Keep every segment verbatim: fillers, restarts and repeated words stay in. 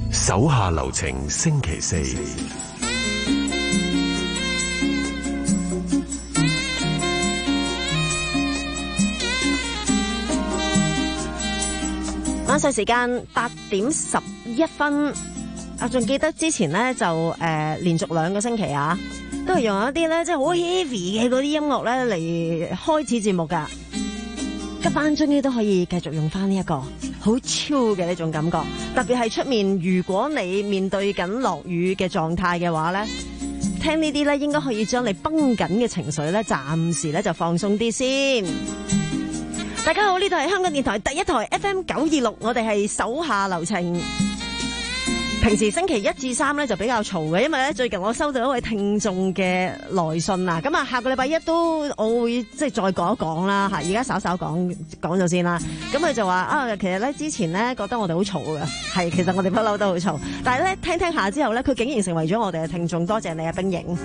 手下留情星期四。 晚上時間八點十一分，我仲記得之前咧就誒、呃、連續兩個星期啊，都係用一啲咧即係好 heavy 嘅嗰啲音樂咧嚟開始節目噶。今晚終於都可以繼續用翻呢一個好 chill 嘅呢種感覺，特別係出面如果你面對緊落雨嘅狀態嘅話咧，聽呢啲咧應該可以將你繃緊嘅情緒咧暫時咧就放鬆啲先。大家好，呢度係香港電台第一台 F M 九二六，我哋係手下留情。平時星期一至三咧就比較嘈嘅，因為咧最近我收到一位聽眾嘅來信啊，咁啊下個禮拜一都我會即係再講一講啦吓，而家稍稍講講咗先啦。咁佢就話啊，其實咧之前咧覺得我哋好嘈嘅，係其實我哋不嬲都好嘈，但係咧聽聽下之後咧，佢竟然成為咗我哋嘅聽眾，多謝你啊，冰影。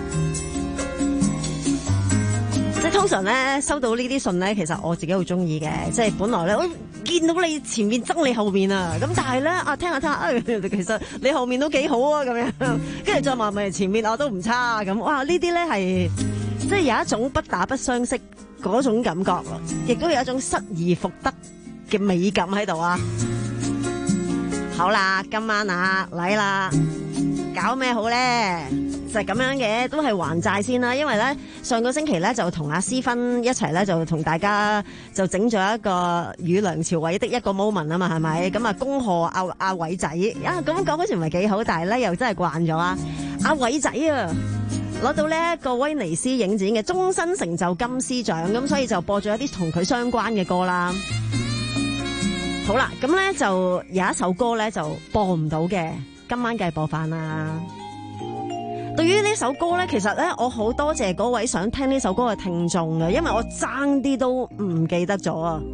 即係通常咧收到呢啲信咧，其實我自己好中意嘅，即係本來咧我見到你前面憎你後面啊，咁但係咧啊聽下聽下啊，其實你後面都幾好啊咁樣，跟住再話咪前面我都唔差咁，哇呢啲咧係即係有一種不打不相識嗰種感覺咯，亦都有一種失而復得嘅美感喺度啊！好啦，今晚啊嚟啦，搞咩好咧？就係咁樣嘅，都係還債先啦。因為咧上個星期咧就同阿思芬一齊咧就同大家就整咗一個與梁朝偉的一個 moment 啊嘛，係咪？咁啊恭賀阿阿偉仔啊，咁講好似唔係幾好，但係咧又真係慣咗啊！阿偉仔啊，攞到呢一個威尼斯影展嘅終身成就金獅獎，咁所以就播咗一啲同佢相關嘅歌啦。好啦，咁咧就有一首歌咧就播唔到嘅，今晚梗係播翻啦。對於呢首歌咧，其實咧我好多謝嗰位想聽呢首歌嘅聽眾嘅，因為我爭啲都唔記得咗啊。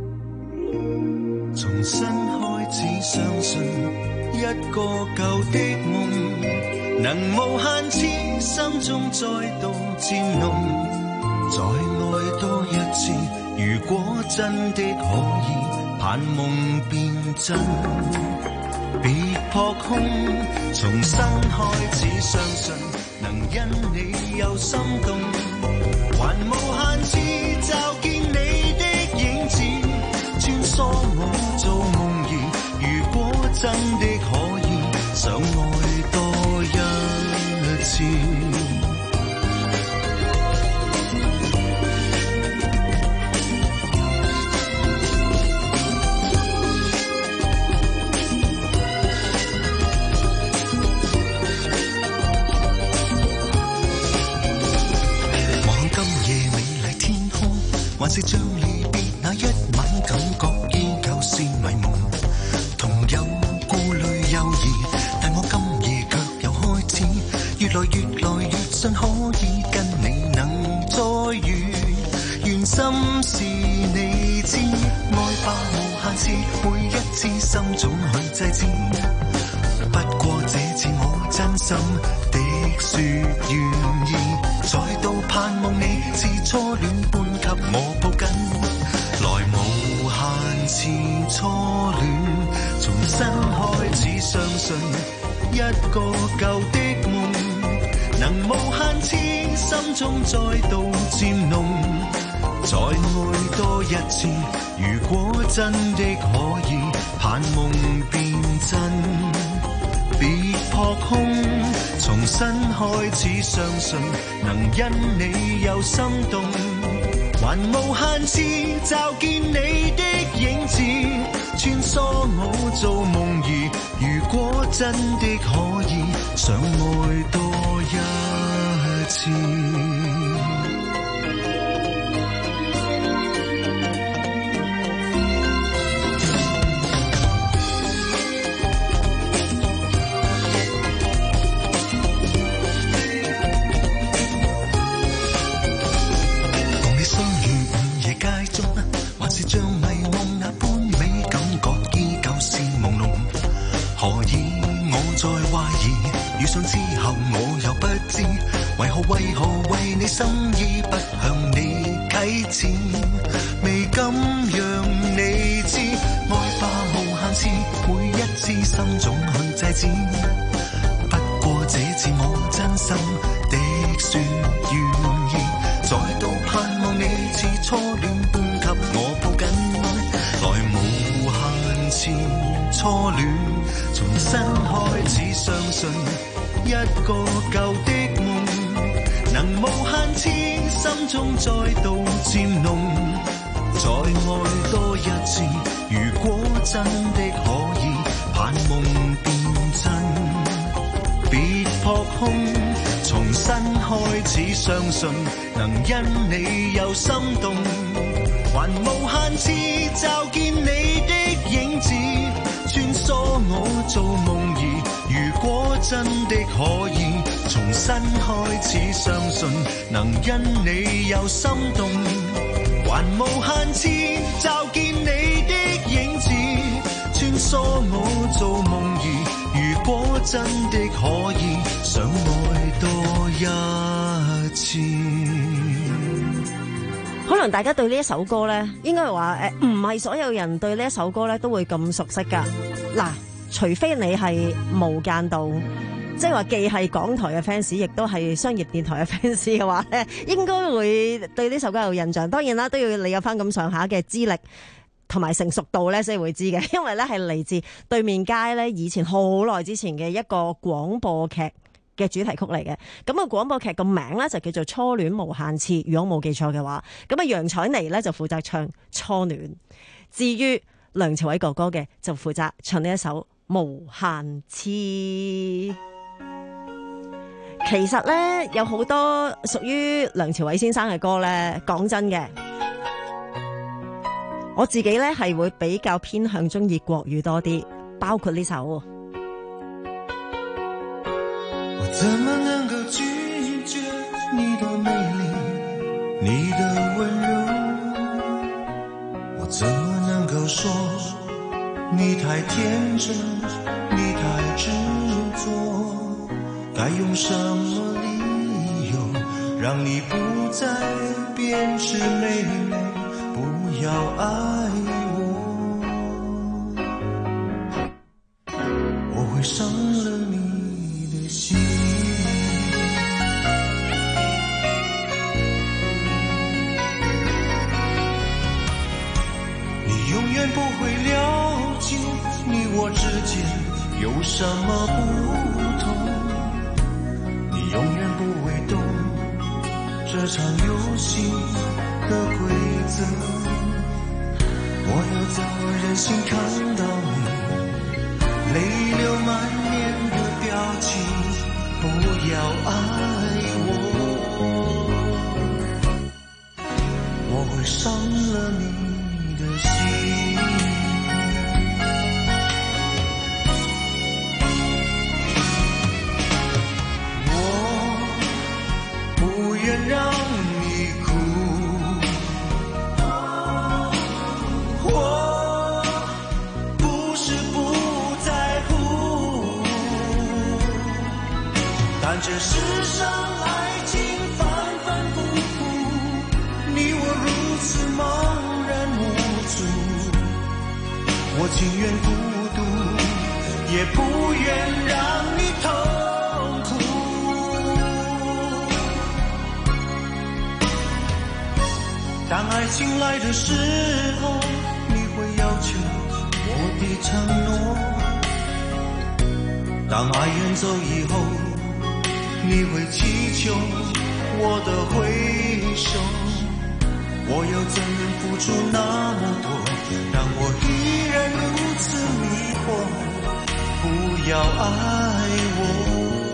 重新開始相信一個舊的夢，能無限次心中再度漸濃，再愛多一次，如果真的可以盼夢變真，別撲空，重新開始相信，能因你有心動，還無限次驟見你的影子，穿梭我做夢兒，如果真的可以，想愛多一次。還是像離別那一晚，感覺依舊是迷夢，同有顧慮猶豫，但我今夜卻又開始越來越來越信可以跟你能再遇，願心是你知，愛吧無限次，每一次心總去制止，不過這次我真心的說願意，再度盼望你是初戀般給我抱緊，來無限次初戀，重新開始相信一個舊的夢，能無限次心中再度漸濃，再愛多一次，如果真的可以盼夢變真，別撲空，重新開始相信，能因你有心動，還無限次驟見你的影子，穿梭我做夢兒，如果真的可以，想愛多一次。為何為你心意不向你啟齒，未敢讓你知，愛吧無限次，每一次心總去制止， 子。不過這次我真心的說願意，再度盼望你似初戀般給我抱緊來，無限次初戀，重新開始相信一個舊的夢，能無限次心中再度漸濃，再愛多一次，如果真的可以，盼夢變真，別撲空，重新開始相信，能因你有心動，還無限次驟見你的影子，穿梭我做夢兒，如果真的可以，重新開始相信，能因你有心動，還無限次驟見你的影子，穿梭我做夢兒，如果真的可以，想愛多一次。 可能大家對呢一首歌咧，應該係話誒，唔係所有人對呢一首歌咧都會咁熟悉噶。嗱，除非你係無間道，即係話既係港台嘅 fans， 亦都係商業電台嘅 fans 嘅話咧，應該會對呢首歌有印象。當然啦，都要你有翻咁上下嘅資歷同埋成熟度咧，先會知嘅。因為咧係嚟自對面街咧，以前好耐之前嘅一個廣播劇嘅主題曲嚟嘅。咁啊，廣播劇個名咧就叫做《初戀無限次》，如果冇記錯嘅話。咁啊，楊采妮咧就負責唱《初戀》，至於梁朝偉哥哥嘅就負責唱呢一首《無限次》。其實咧有好多屬於梁朝偉先生嘅歌咧，講真嘅，我自己咧係會比較偏向中意國語多啲，包括呢首。 我怎麼能夠拒絕你的美麗，你的溫柔？我怎麼能夠說你太天真，你太執着？該用什麼理由讓你不再變是妹妹，不要愛我？我會傷了你的心。你永遠不會了解你我之間有什麼不同，你永遠不會懂這場遊戲的規則。我又怎麼忍心看到你淚流滿面的表情，不要愛我，我會傷了你的心。我不願讓你哭，我不是不在乎，但這世上愛情反反复复，你我如此茫然無助，我情願孤獨，也不願讓你痛苦。當愛情來的時候，你會要求我的承諾，當愛遠走以後，你會祈求我的回首。我又怎能付出那麼多，讓我依然如此迷惑？不要愛我，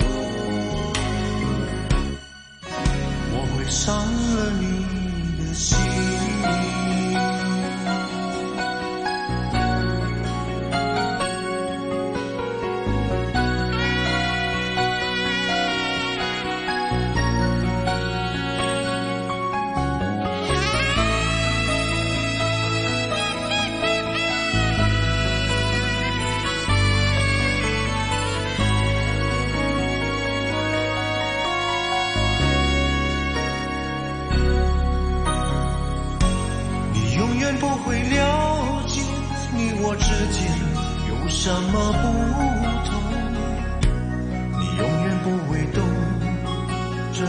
我會傷了你的心。不會了解你我之間有什麼不同，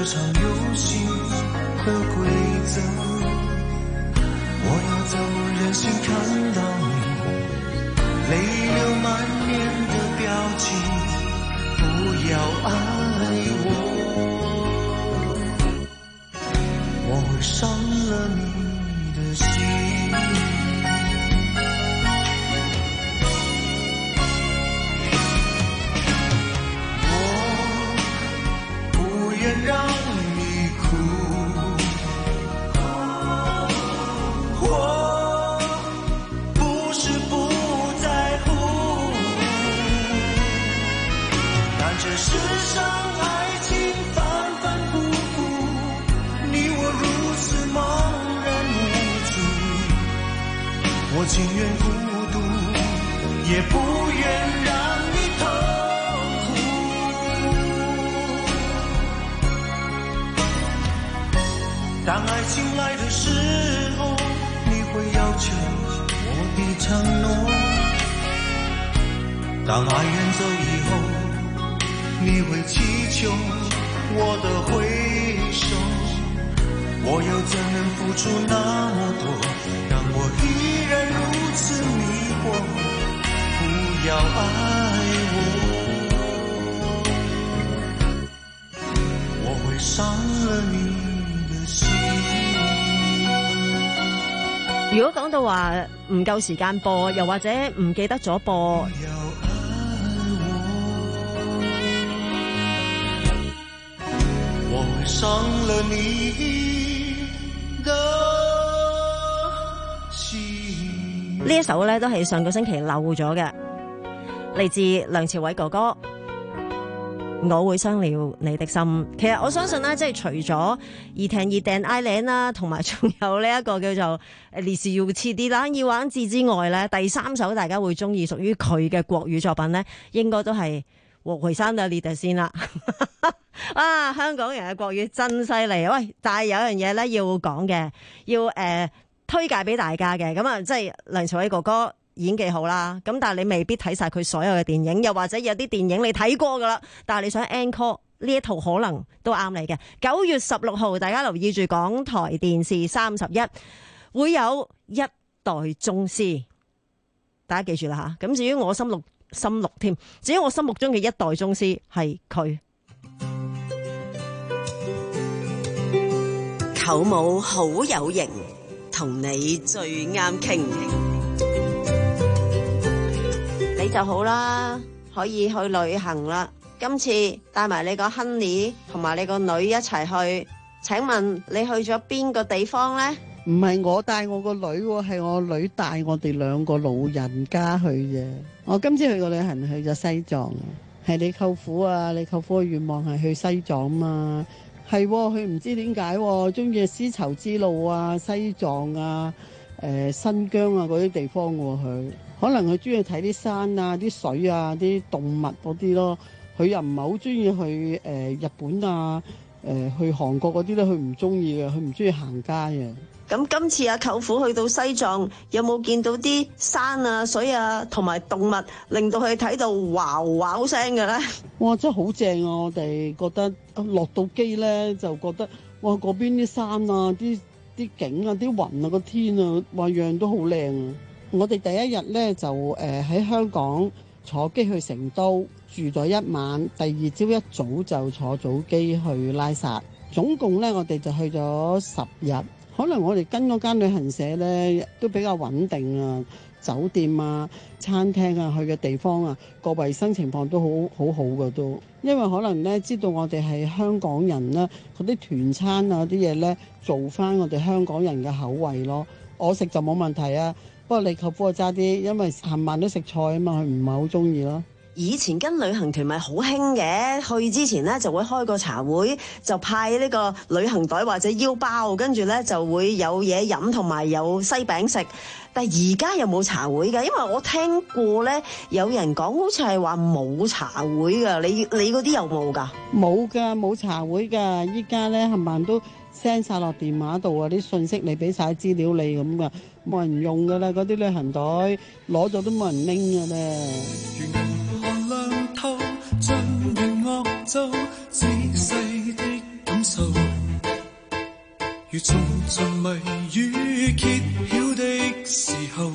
這場遊戲和規則，我要怎麼忍心看到你淚流滿面的表情，不要愛我，我會傷了你的心。讓你哭，我不是不在乎，但這世上愛情反反复复，你我如此茫然無助，我情願孤獨，也不願讓你痛。當愛情來的時候，你會要求我的承諾；當愛遠走以後，你會祈求我的回首。我又怎能付出那麼多，讓我依然如此迷惑？不要愛我，我會傷了你。 如果講到話唔夠時間播，又或者唔記得咗播， 我傷了你的心。 呢一首咧都係上個星期漏咗嘅，嚟自梁朝偉哥哥。我會傷了你的心。其實我相信咧，即係除咗二聽二訂 I 領啦，同埋仲有呢一個叫做誒烈士要切啲啦要玩字之外咧，第三首大家會中意屬於佢嘅國語作品咧，應該都係我會傷了你的心啦。啊，香港人嘅國語真犀利。喂，但係有樣嘢咧要講嘅，要誒、呃、推介俾大家嘅。咁啊，即係梁朝偉哥哥演技好啦，咁但係你未必睇晒佢所有嘅電影，又或者有啲電影你睇過噶啦，但係你想 encore 呢一套可能都啱你嘅。九月十六號，大家留意住港台電視三十一會有一代宗師，大家記住啦吓。咁至於我心目心目添，至於我心目中嘅一代宗師係佢。 舅母好有型，同你最啱傾。 你就好啦，可以去旅行啦。今次帶埋你個 Honey 同埋你個女一齊去，請問你去咗邊個地方呢？ 唔係我帶我個女，係我女帶我哋兩個老人家去啫。我今次去個旅行去咗西藏，係你舅父啊，你舅父嘅願望係去西藏嘛。係佢唔知點解中意絲綢之路啊、西藏啊、誒、呃、新疆啊嗰啲地方喎。佢可能佢中意睇啲山啊、啲水啊、啲動物嗰啲咯。佢又唔係好中意去誒、呃、日本啊、誒、呃、去韓國嗰啲咧，佢唔中意嘅，佢唔中意行街嘅。 咁今次阿舅父去到西藏，有冇見到啲山啊、水啊同埋動物，令到佢睇到哇哇聲嘅咧？哇！真係好正啊！我哋覺得落到機咧，就覺得哇嗰邊啲山啊、啲啲景啊、啲雲啊、個天啊，話樣都好靚啊！我哋第一日咧就誒喺、呃、香港坐機去成都住咗一晚，第二朝一早就坐早機去拉薩，總共咧我哋就去咗十日。可能我哋跟嗰間旅行社咧都比較穩定啊，酒店啊、餐廳啊、去嘅地方啊，個衛生情況都好好好嘅都。因為可能咧知道我哋係香港人啦，嗰啲團餐啊啲嘢咧做翻我哋香港人嘅口味咯。我食就冇問題啊，不過你舅父就差啲，因為冚晚都食菜啊嘛，佢唔係好中意咯。以前跟旅行團咪好興嘅，去之前呢就會開個茶會，就派呢個旅行袋或者腰包，跟住呢就會有嘢飲同埋有西餅食。但係而家有冇茶會㗎？因為我聽過呢，有人講好似係話冇茶會㗎。你你嗰啲有冇㗎？冇㗎，冇茶會㗎。依家呢冚唪唥都 send 晒落電話度啊！啲信息你俾晒資料你咁㗎，冇人用㗎啦。嗰啲旅行袋攞咗都冇人拎㗎咧。 將弦樂奏，仔細的感受， 重重迷語揭曉的時候，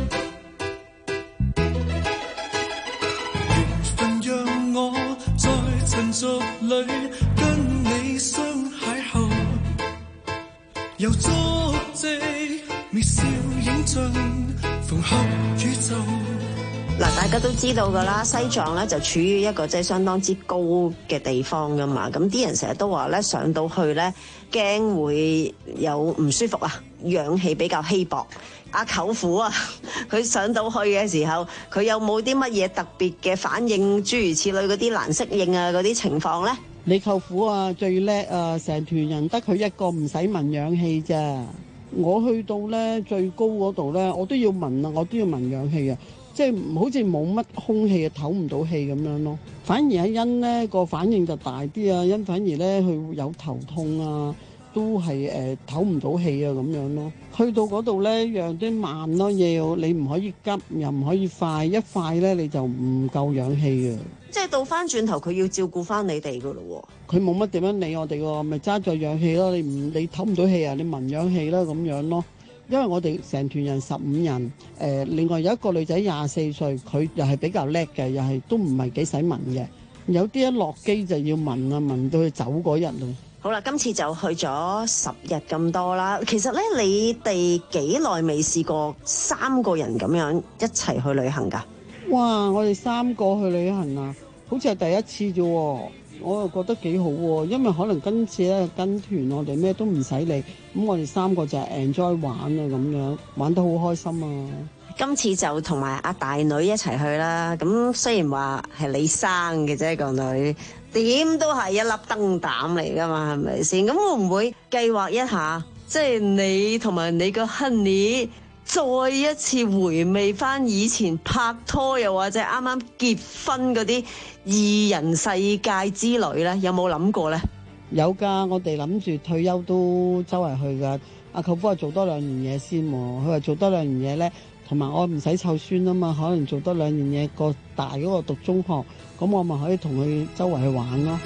緣分讓我在塵俗裏跟你相邂逅，由足跡微笑影像縫合宇宙。 嗱，大家都知道㗎啦，西藏咧就處於一個即係相當之高嘅地方㗎嘛，咁啲人成日都話咧上到去咧驚會有唔舒服啊，氧氣比較稀薄。阿舅父啊，佢上到去嘅時候，佢有冇啲乜嘢特別嘅反應，諸如此類嗰啲難適應啊嗰啲情況咧？ 你舅父啊最叻啊，成團人得佢一個唔使聞氧氣咋。我去到咧最高嗰度咧，我都要聞啊，我都要聞氧氣啊。即係好似冇乜空氣啊，唞唔到氣咁樣咯。反而阿欣呢個反應就大啲啊，欣反而咧佢有頭痛啊，都係誒唞唔到氣啊咁樣咯。去到嗰度咧，樣啲慢咯，要你唔可以急，又唔可以快，一快咧你就唔夠氧氣嘅。 即係倒翻轉頭，佢要照顧翻你哋噶咯喎。 佢冇乜點樣理我哋喎，咪揸住氧氣咯。你唔你唞唔到氣啊，你聞氧氣啦咁樣咯。因為我哋成團人十五人，誒、呃，另外有一個女仔廿四歲，佢又係比較叻嘅，又係都唔係幾使聞嘅。有啲一落機就要聞啊，聞到佢走嗰日咯。 好啦，今次就去咗十日咁多啦。其實咧，你哋幾耐未試過三個人咁樣一齊去旅行㗎？ 哇！我哋三個去旅行啊，好似係第一次啫喎。我又覺得幾好喎，因為可能今次咧跟團，我哋咩都唔使理，咁我哋三個就係 enjoy 玩啊咁樣，玩得好開心啊！ 今次就同埋阿大女一齊去啦。咁雖然話係你生嘅啫個女，點都係一粒燈膽嚟㗎嘛，係咪先？咁會唔會計劃一下，即係你同埋你個 Honey 再一次回味翻以前拍拖又或者啱啱結婚嗰啲二人世界之旅咧？有冇諗過咧？ 有㗎，我哋諗住退休都周圍去㗎。阿舅父話做多兩年嘢先喎，佢話做多兩年嘢咧，同埋我唔使湊孫啊嘛，可能做多兩年嘢，個大嗰個讀中學，咁我咪可以同佢周圍去玩咯。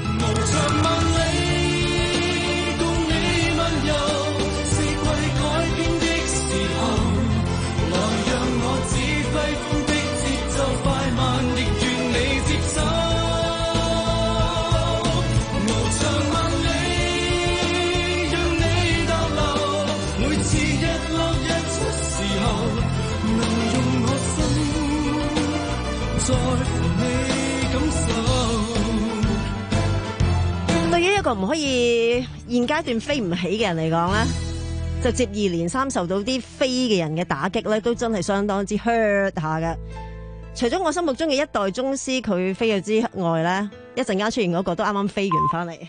對於一個唔可以現階段飛唔起嘅人嚟講咧，就接二連三受到啲飛嘅人嘅打擊咧，都真係相當之 hurt 下嘅。除咗我心目中嘅一代宗師佢飛咗之外咧，一陣間出現嗰個都啱啱飛完翻嚟。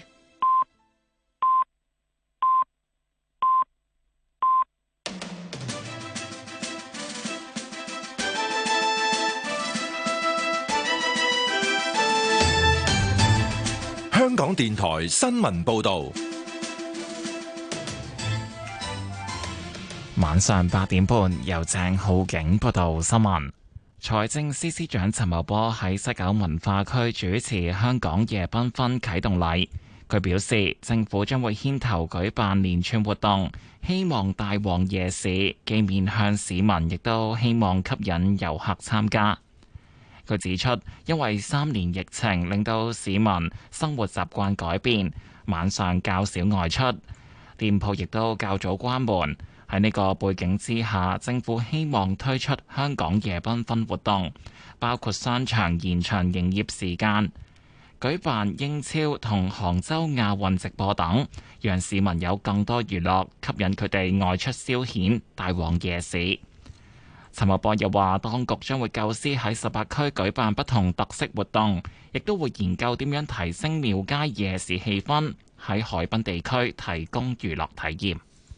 香港電台新聞報道， 晚上八點半由鄭浩景報道新聞。財政司司長陳茂波喺西九文化區主持香港夜繽紛啟動禮。佢表示，政府將會牽頭舉辦連串活動，希望帶旺夜市，既面向市民，亦都希望吸引遊客參加。佢指出，因為三年疫情令到市民生活習慣改變，晚上較少外出，店鋪亦都較早關門。喺呢個背景之下，政府希望推出香港夜繽紛活動，包括商場延長營業時間、舉辦英超同杭州亞運直播等，讓市民有更多娛樂，吸引佢哋外出消遣，帶旺夜市。陳茂波又話，當局將會構思喺十八區舉辦不同特色活動，亦都會研究點樣提升廟街夜市氣氛，喺海濱地區提供娛樂體驗。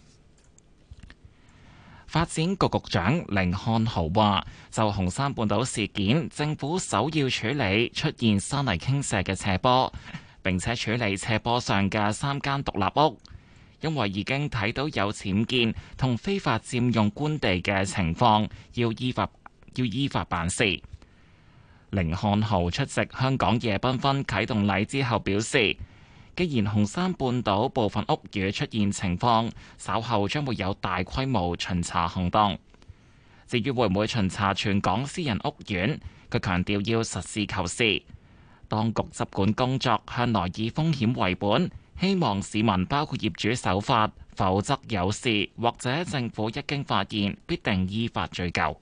發展局局長甯漢豪話，就紅山半島事件，政府首要處理出現山泥傾瀉嘅斜坡，並且處理斜坡上嘅三間獨立屋。因為已經睇到有僭建同非法佔用官地嘅情況，要依法要依法辦事。甯漢豪出席香港夜繽紛啟動禮之後表示， 既然紅山半島部分屋宇出現情況，稍後將會有大規模巡查行動。至於會唔會巡查全港私人屋苑，佢強調要實事求是。當局執管工作向來以風險為本，希望市民包括業主守法，否則有事或者政府一經發現，必定依法追究。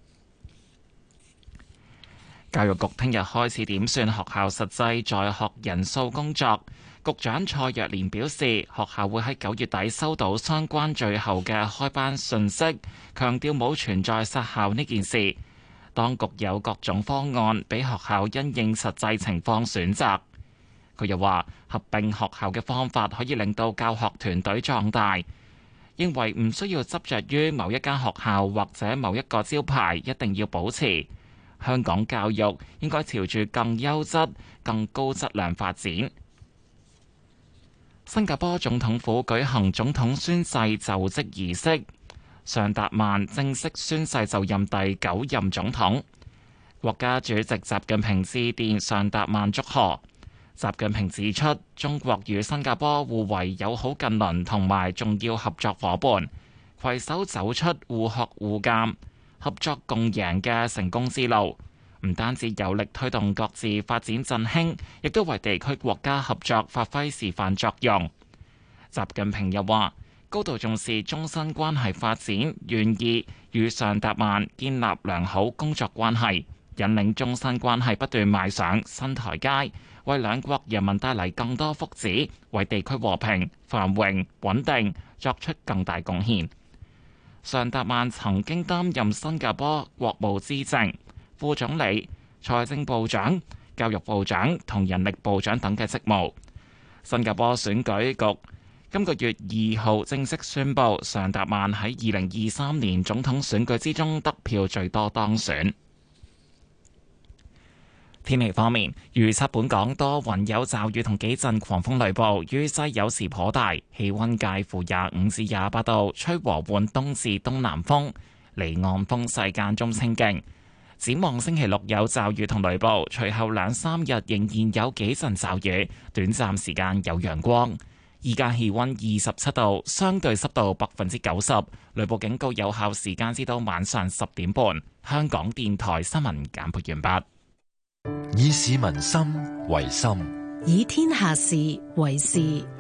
教育局聽日開始點算學校實際在學人數工作。局長蔡若蓮表示，學校會喺九月底收到相關最後嘅開班訊息，強調冇存在殺校呢件事。當局有各種方案俾學校因應實際情況選擇。佢又話，合併學校嘅方法可以令到教學團隊壯大，認為唔需要執着於某一間學校或者某一個招牌，一定要保持。香港教育應該朝住更優質、更高質量發展。新加坡總統府舉行總統宣誓就職儀式，尚達曼正式宣誓就任第九任總統。國家主席習近平致電尚達曼祝賀。習近平指出，中國與新加坡互為友好近鄰同埋重要合作夥伴，攜手走出互學互鑑、合作共贏嘅成功之路。唔單止有力推動各自發展振興，亦都為地區國家合作發揮示範作用。習近平又話，高度重視中新關係發展，願意與尚達曼建立良好工作關係，引領中新關係不斷邁上新台階，為兩國人民帶嚟更多福祉，為地區和平、繁榮、穩定作出更大貢獻。尚達曼曾經擔任新加坡國務資政、副總理、財政部長、教育部長同人力部長等嘅職務。新加坡選舉局今個月二號正式宣布，尚達曼喺二零二三年總統選舉之中得票最多當選。天氣方面，預測本港多雲有驟雨同幾陣狂風雷暴，雨勢有時頗大，氣溫介乎廿五至廿八度，吹和緩東至東南風，離岸風勢間中清勁。展望星期六有驟雨同雷暴，隨後兩三日仍然有幾陣驟雨，短暫時間有陽光。依家氣溫二十七度，相對濕度百分之九十，雷暴警告有效時間至到晚上十點半。香港電台新聞簡報完畢。 以市民心為心， 以天下事為事。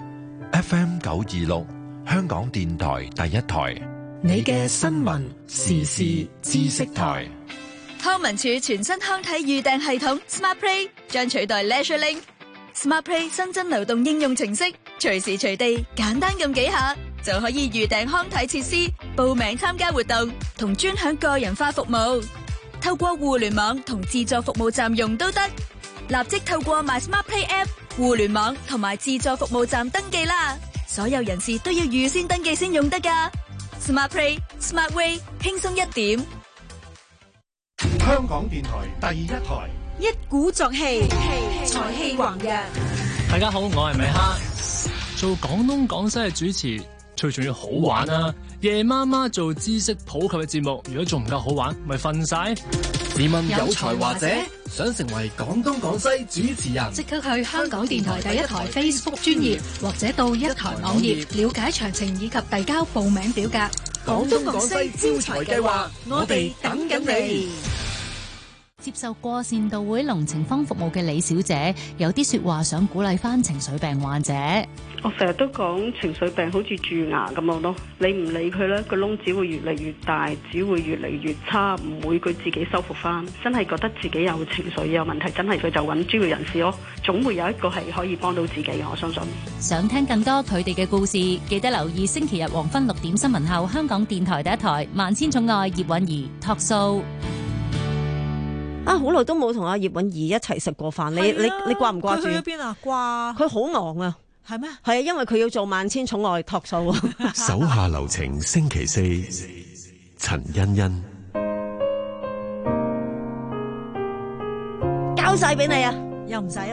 F M 九二六，香港電台第一台， 你嘅新聞時事知識台。 康文署全新康體預訂系統 Smart Play 將取代 Leisure Link。Smart Play 新增流動應用程式，隨時隨地簡單撳幾下就可以預訂康體設施、報名參加活動同專享個人化服務。透過互聯網同自助服務站用都得，立即透過 My Smart Play App、互聯網同埋自助服務站登記啦。所有人士都要預先登記先用得㗎。Smart Play Smart Way， 輕鬆一點。 香港電台第一台， 一鼓作氣，財氣橫溢。 大家好，我係米哈。做廣東廣西嘅主持，最重要好玩啊！夜媽媽做知識普及嘅節目，如果仲唔夠好玩，咪瞓晒。 試問有才華者想成為廣東廣西主持人， 即刻去香港電台第一台 Facebook 專頁，或者到一台網頁了解詳情以及遞交報名表格。 廣東廣西招才計劃，我哋等緊你。 接受過善道會龍情坊服務嘅李小姐有啲說話想鼓勵翻情緒病患者。 我成日都講情緒病好似蛀牙咁樣咯，你唔理佢咧，個窿只會越嚟越大，只會越嚟越差，唔會佢自己修復翻。真係覺得自己有情緒有問題，真係佢就揾專業人士咯，總會有一個係可以幫到自己嘅，我相信。 想聽更多佢哋嘅故事，記得留意星期日黃昏六點新聞後，香港電台第一台《萬千寵愛葉韻儀》Talk Show。 啊，好耐都冇同阿葉韻儀一齊食過飯，你你你掛唔掛住？ 佢去咗邊啊？掛佢好忙啊！ 係咩？ 係啊，因為佢要做萬千寵愛Talk Show。 手下留情，星期四，陳欣欣交晒俾你啊！ 又唔使係嘛？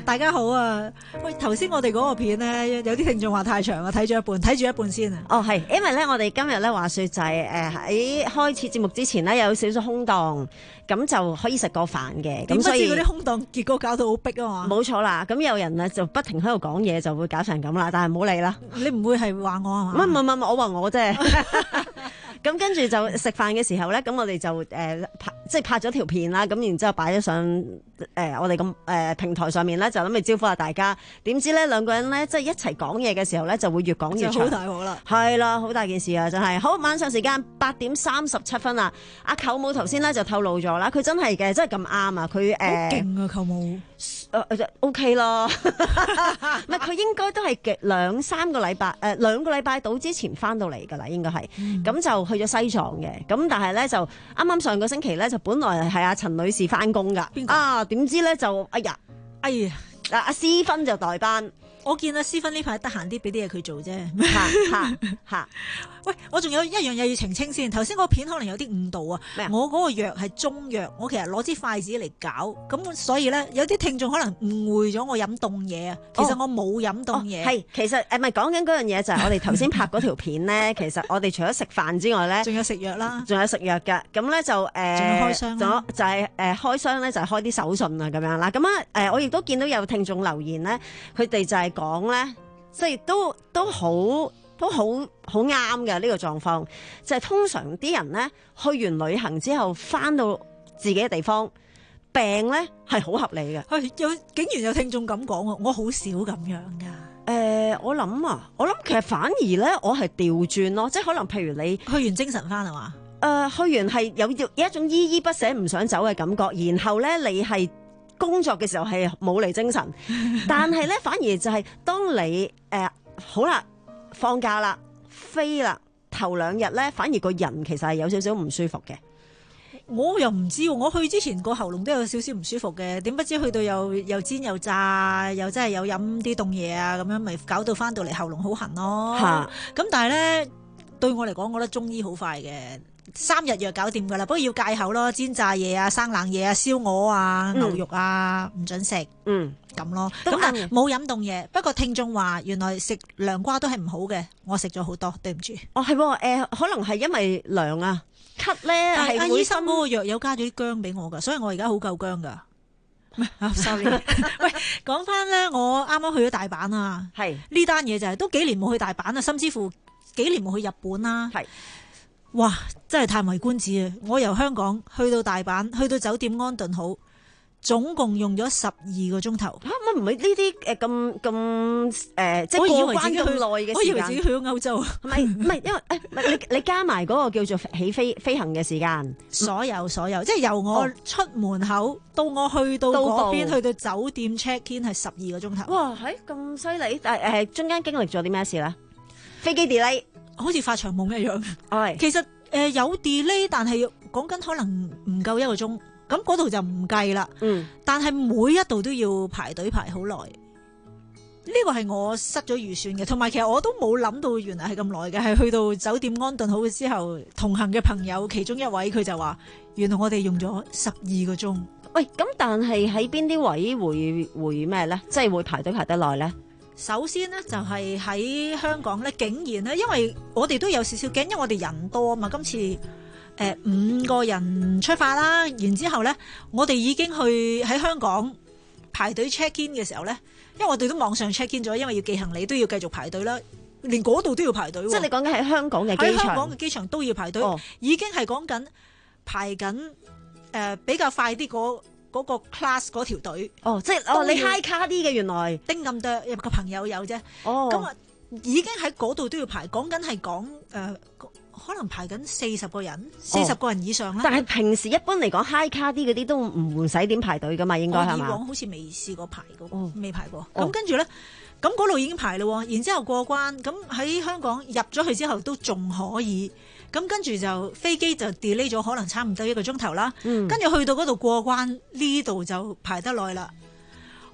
大家好啊！喂，頭先我哋嗰個片咧，有啲聽眾話太長啊，睇咗一半，睇住一半先啊。 哦，係，因為咧，我哋今日咧話說就係誒喺開始節目之前咧有少少空檔，咁就可以食個飯嘅。咁所以嗰啲空檔結果搞到好逼啊嘛。 冇錯啦，咁有人咧就不停喺度講嘢，就會搞成咁啦。但係唔好理啦， 你唔會係話我啊嘛？ 唔唔唔，我話我啫。咁跟住就食飯嘅時候咧，咁我哋就誒、呃、拍，即係拍咗條片啦。咁然之後擺咗上誒、呃、我哋咁誒平台上面咧，就諗住招呼下大家。點知咧兩個人咧即係一齊講嘢嘅時候咧，就會越講越長。 好大鑊啦！ 係啦，好大件事啊！真係好，晚上時間八點三十七分啊！阿舅母頭先咧就透露咗啦，佢真係嘅，真係咁啱啊！佢誒好勁啊，舅母。 誒 O K 咯，唔係佢應該都係極兩三個禮拜誒、呃、兩個禮拜到之前翻到嚟㗎啦，應該係咁、嗯、就去咗西藏嘅。咁但係咧就啱啱上個星期咧就本來係阿陳女士翻工㗎，邊個啊？點知咧就哎呀哎呀嗱阿思芬就代班。 我見阿思芬呢排得閒啲，俾啲嘢佢做啫。 嚇嚇嚇！ 喂，我仲有一樣嘢要澄清先。頭先個片可能有啲誤導啊。我嗰個藥係中藥，我其實攞支筷子嚟搞，咁所以咧有啲聽眾可能誤會咗我飲凍嘢啊。其實我冇飲凍嘢。係、哦哦，其實誒咪講緊嗰樣嘢就係我哋頭先拍嗰條片咧。其實我哋除咗食飯之外咧，仲有食藥啦， 仲有食藥嘅。咁咧就誒，仲、呃、 有開箱， 仲有就係、是、誒、呃、開箱咧，就係開啲手信啊咁樣啦。咁啊誒，我亦都見到有聽眾留言咧，佢哋就係講咧。即係都都好都好好啱嘅呢個狀況，就係、是、通常啲人咧去完旅行之後翻到自己嘅地方病咧係好合理嘅。 有竟然有聽眾咁講喎，我好少咁樣噶。誒、 呃，我諗啊，我諗其實反而咧我係調轉咯，即係可能譬如你去完精神翻係嘛？誒、 呃，去完係有有一種依依不捨唔想走嘅感覺，然後咧你係。工作嘅時候係冇嚟精神，但係咧反而就係當你誒、呃、好啦放假啦飛啦頭兩日咧，反而個人其實係有少少唔舒服嘅。 我又唔知喎，我去之前個喉嚨都有少少唔舒服嘅，點不知去到又又煎又炸，又真係有飲啲凍嘢啊，咁樣咪搞到翻到嚟喉嚨好痕咯。咁但係咧對我嚟講，我覺得中醫好快嘅。三日藥搞掂噶啦，不過要戒口咯，煎炸嘢啊、生冷嘢啊、燒鵝啊、牛肉啊唔、嗯、准食，嗯咁咯。咁但係冇飲凍嘢。不過聽眾話原來食涼瓜都係唔好嘅，我食咗好多，對唔住。 哦係，誒、呃、可能係因為涼啊咳咧，係阿醫生嗰個藥有加咗啲薑俾我噶，所以我而家好夠薑噶。sorry， 喂，講翻咧，我啱啱去咗大阪啊，係呢單嘢就係、是、都幾年冇去大阪啊，甚至乎幾年冇去日本啦，係。哇！真係嘆為觀止啊！我由香港去到大阪，去到酒店安頓好，總共用咗十二個鐘頭。嚇乜唔係呢啲誒咁咁誒，即係過關咁耐嘅時間。 我以為自己去咗歐洲。 唔係唔係，因為誒你你加埋嗰個叫做起飛飛行嘅時間， 所有所有，即係由我出門口、哦、到我去到嗰邊，去到酒店 check in 係十二個鐘頭。 哇！係咁犀利，但係誒中間經歷咗啲咩事咧？飛機 delay。 好似發長夢一樣，係其實誒、呃、有 delay， 但係講緊可能唔夠一個鐘，咁嗰度就唔計啦。嗯，但係每一度都要排隊排好耐，呢個係我失咗預算嘅，同埋其實我都冇諗到原來係咁耐嘅，係去到酒店安頓好之後，同行嘅朋友其中一位佢就話，原來我哋用咗十二個鐘。 喂，咁但係喺邊啲位會會咩咧？即係會排隊排得耐咧？ 首先呢，就係喺香港咧，竟然咧，因為我哋都有少少驚，因為我哋人多啊嘛。今次誒、呃、五個人出發啦，然之後咧，我哋已經去喺香港排隊 check in 嘅時候咧，因為我哋都網上 check in 咗，因為要寄行李都要繼續排隊啦，連嗰度都要排隊。即係你講緊喺香港嘅機場，喺香港嘅機場都要排隊，哦、已經係講緊排緊誒、呃、比較快啲嗰。嗰、那個 class 嗰條隊，哦，即係哦，你 high 卡啲嘅原來，丁咁多入個朋友有啫，哦，咁啊已經喺嗰度都要排，講緊係講誒，可能排緊四十個人，四十個人以上啦。 但係平時一般嚟講 high 卡啲嗰啲都唔使點排隊噶嘛，應該係嘛？ 我以往好似未試過排過，未、哦、排過。咁、哦、跟住咧，咁嗰度已經排咯，然之後過關，咁喺香港入咗去之後都仲可以。咁跟住就飛機就 delay 咗，可能差唔多一個鐘頭啦。跟、嗯、住去到嗰度過關，呢度就排得耐啦。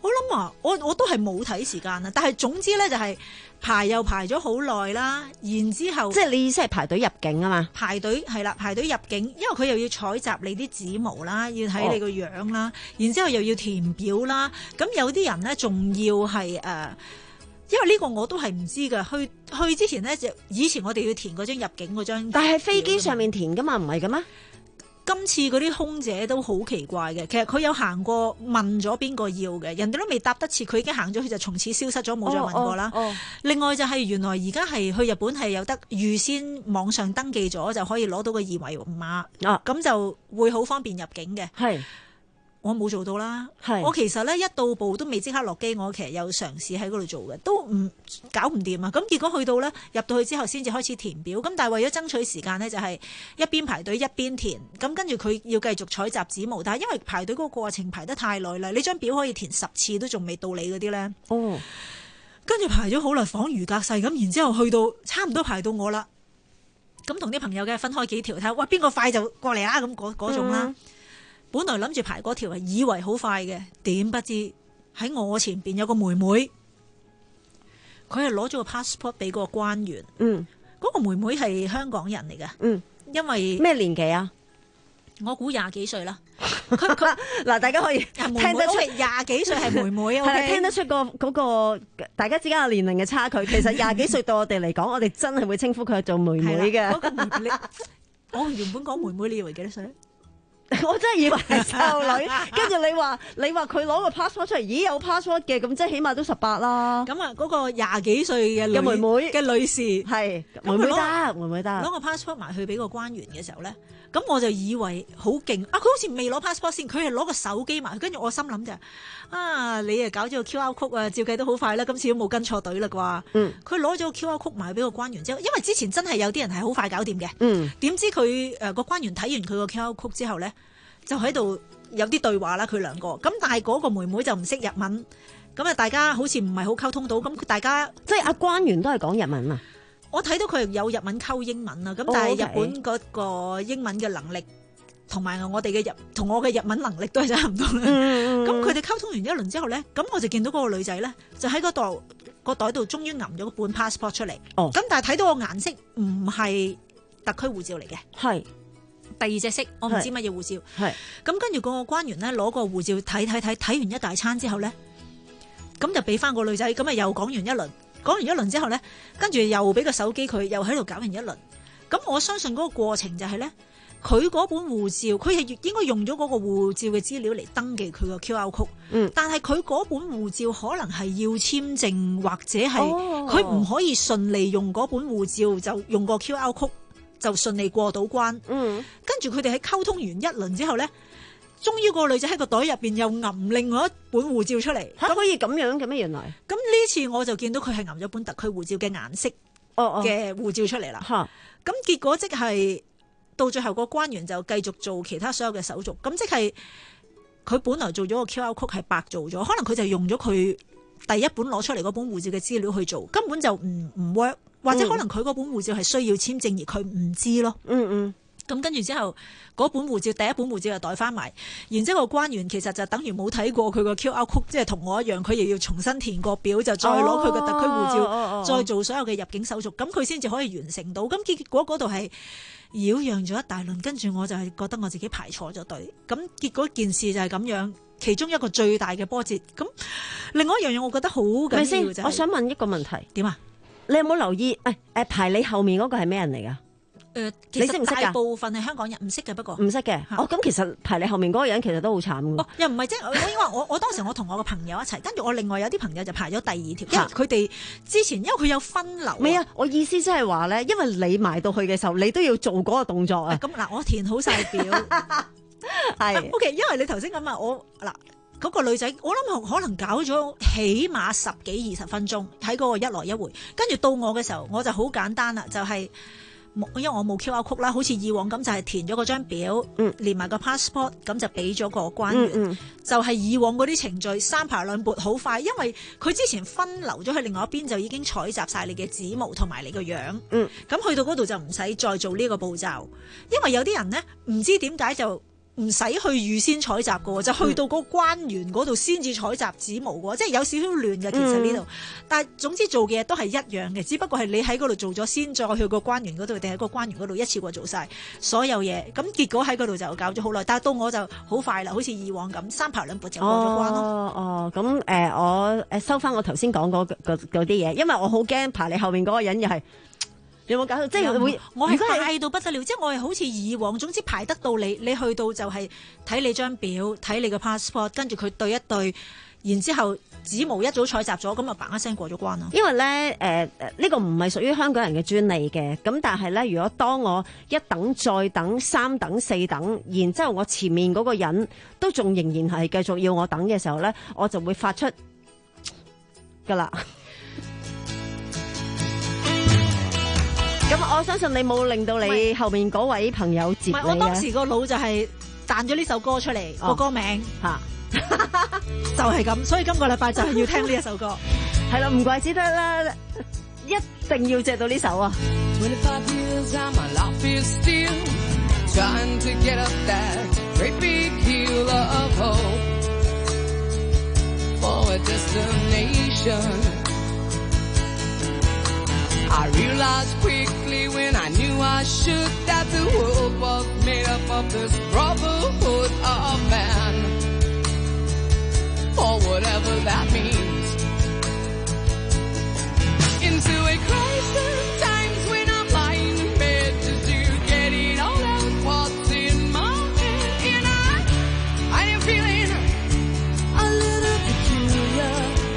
我諗啊，我我都係冇睇時間啊，但係總之咧就係排又排咗好耐啦，然之後即係你意思係排隊入境啊嘛？ 排隊係啦，排隊入境，因為佢又要採集你啲指模啦，要睇你個樣啦，哦、然之後又要填表啦，咁有啲人咧仲要係誒、呃，因為呢個我都係唔知㗎，去去之前咧就以前我哋要填嗰張入境嗰張， 但係飛機上面填㗎嘛，唔係㗎咩？ 今次嗰啲空姐都好奇怪嘅，其實佢有行過問咗邊個要嘅，人哋都未答得切，佢已經行咗，佢就從此消失咗，冇再問過啦。 哦哦哦、另外就係原來而家係去日本係有得預先網上登記咗，就可以攞到個二維碼，咁、啊、就會好方便入境嘅。係。我冇做到啦，我其實咧一到埗都未即刻落機，我其實有嘗試喺嗰度做嘅，都唔搞唔掂啊！咁結果去到咧入到去之後先至開始填表，咁但係為咗爭取時間咧，就係一邊排隊一邊填，咁跟住佢要繼續採集指模，但係因為排隊嗰個過程排得太耐啦，你張表可以填十次都仲未到你嗰啲咧。哦，跟住排咗好耐，恍如隔世咁，然之後去到差唔多排到我啦，咁同啲朋友嘅分開幾條睇，哇邊個快就過嚟啦咁嗰嗰種啦。嗯本來諗住排嗰條係以為好快嘅，點不知喺我前邊有個妹妹，佢係攞咗個 passport 俾個關員。嗯，嗰個妹妹係香港人嚟嘅。嗯，因為咩年紀啊？ 我估廿幾歲啦。佢佢嗱，大家可以聽得出廿幾歲係妹妹，係、 okay? 聽得出個嗰個大家之間嘅年齡嘅差距。其實廿幾歲對我哋嚟講，我哋真係會稱呼佢做妹妹嘅。 嗰個妹妹，我原本講妹妹，你以為幾多歲？ 我真係以為係細路女，跟住你話你話佢攞個 passport 出嚟，咦有 passport 嘅，咁即係起碼都十八啦。 咁啊，嗰個廿幾歲嘅妹妹嘅女士係妹妹得，妹妹得攞個 passport 埋去俾個關員嘅時候咧，咁我就以為好勁啊！佢好似未攞 passport 先，佢係攞個手機埋去，跟住我心諗就啊，你啊搞咗個 Q R code 啊，照計都好快啦，今次都冇跟錯隊啦啩。嗯，佢攞咗個 Q R code 埋去俾個關員之後，因為之前真係有啲人係好快搞掂嘅。嗯，點知佢誒個關員睇完佢個 Q R code 之後咧，就喺度有啲對話啦，佢兩個咁，但係嗰個妹妹就唔識日文，咁啊大家好似唔係好溝通到，咁大家即係阿關員都係講日文啊？ 我睇到佢有日文溝英文啊，咁但係日本嗰個英文嘅能力同埋我哋嘅日同我嘅日文能力都係差唔多啦。咁佢哋溝通完一輪之後咧，咁我就見到嗰個女仔咧，就喺嗰度個袋度，終於揞咗個本 passport 出嚟。哦，咁但係睇到個顏色唔係特區護照嚟嘅，係。第二隻色，我唔知乜嘢護照。係咁，跟住個關員咧攞個護照睇睇睇，睇完一大餐之後咧，咁就俾翻個女仔，咁啊又講完一輪，講完一輪之後咧，跟住又俾個手機佢，又喺度搞完一輪。咁我相信嗰個過程就係咧，佢嗰本護照，佢係應該用咗嗰個護照嘅資料嚟登記佢個 Q R code。嗯，但係佢嗰本護照可能係要簽證，或者係佢唔可以順利用嗰本護照就用個 Q R code。就順利過到關，嗯，跟住佢哋喺溝通完一輪之後咧，終於個女仔喺個袋入邊又揞另外一本護照出嚟， 嚇可以咁樣嘅咩？原來咁呢次我就見到佢係揞咗本特區護照嘅顏色嘅護照出嚟啦，嚇、哦！咁、哦、結果即係到最後個關員就繼續做其他所有嘅手續，咁即係佢本來做咗個 Q R code 係白做咗，可能佢就用咗佢第一本攞出嚟嗰本護照嘅資料去做，根本就唔唔 work。或者可能佢嗰本護照係需要簽證而佢唔知咯。嗯嗯。咁跟住之後，嗰本護照第一本護照就袋翻埋，然之後個關員其實就等於冇睇過佢個 Q R code，即係同我一樣，佢又要重新填個表，就再攞佢個特區護照，哦、再做所有嘅入境手續，咁佢先至可以完成到。咁結果嗰度係擾攘咗一大輪，跟住我就係覺得我自己排錯咗隊。咁結果件事就係咁樣，其中一個最大嘅波折。咁另外一樣嘢，我覺得好緊要就係、是， 我想問一個問題， 點啊？ 你有冇留意？誒、哎、誒，排你後面嗰個係咩人嚟噶？ 誒、呃，其實大部分係香港人，唔識嘅，不過唔識嘅。哦，咁其實排你後面嗰個人其實都好慘嘅。 哦，又唔係即係我因為我我當時我同我個朋友一齊，跟住我另外有啲朋友就排咗第二條，因為佢哋之前因為佢有分流。 唔係啊，我意思即係話咧，因為你埋到去嘅時候，你都要做嗰個動作啊。 咁嗱，我填好晒表，係是 OK。因為你頭先咁問我嗱。嗰個女仔，我諗可能搞咗起碼十幾二十分鐘喺嗰個一來一回，跟住到我嘅時候，我就好簡單啦，就係、是、因為我冇 Q R code 啦，好似以往咁就係填咗嗰張表，嗯、連埋個 passport， 咁就俾咗個關員，嗯嗯、就係以往嗰啲程序三排兩撥好快，因為佢之前分流咗去另外一邊，就已經採集晒你嘅指模同埋你個樣，咁、嗯、去到嗰度就唔使再做呢個步驟，因為有啲人呢，唔知點解就。 唔使去預先採集嘅喎，就去到嗰個關員嗰度先至採集指模嘅喎，即係有少少亂嘅其實呢度。嗯、但係總之做嘅嘢都係一樣嘅，只不過係你喺嗰度做咗先，再去個關員嗰度，定喺個關員嗰度一次過做晒所有嘢。咁結果喺嗰度就搞咗好耐，但係到我就好快啦，好似以往咁三跑兩撥就過咗關咯。 哦哦，咁誒、呃、我誒收翻我頭先講嗰啲嘢，因為我好驚爬你後面嗰個人又係。有冇搞到？即係會， 我係快到不得了，即係我係好似以往，總之排得到你，你去到就係睇你張表，睇你個 passport， 跟住佢對一對，然之後指模一早採集咗，咁啊嘭一聲過咗關啦。因為咧，誒、呃、呢、呢個唔係屬於香港人嘅專利嘅，咁但係咧，如果當我一等再等三等四等，然之後我前面嗰個人都仲仍然係繼續要我等嘅時候咧，我就會發出㗎啦。咁我相信你冇令到你後面嗰位朋友接你啊！ 我當時個腦就係彈咗呢首歌出嚟，個、哦、歌名嚇，就係咁。所以今個禮拜就係要聽呢一首歌， 係啦，唔怪之得啦，一定要借到呢首啊！ I realized quickly when I knew I should that the world was made up of this brotherhood of man, or whatever that means. Into a crisis, times when I'm lying in bed just to get it all out what's in my head, and I, I am feeling a little peculiar.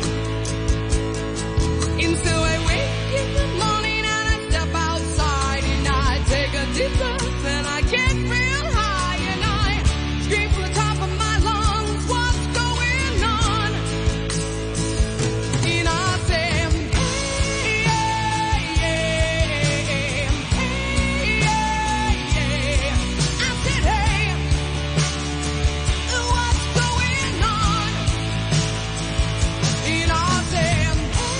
Into a wake in the morning and I step outside and I take a deep breath and I get real high and I scream from the top of my lungs, what's going on? And I say, hey, yeah, yeah, hey, yeah, yeah. I said, hey, what's going on? And I said,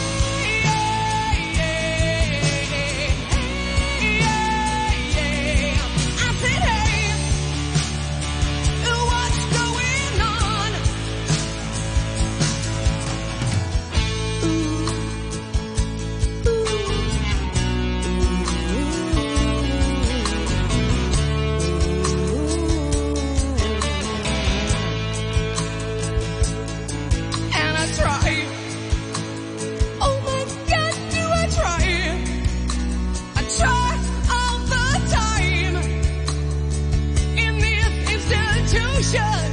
and I try. Oh my God, do I try? I try all the time in this institution,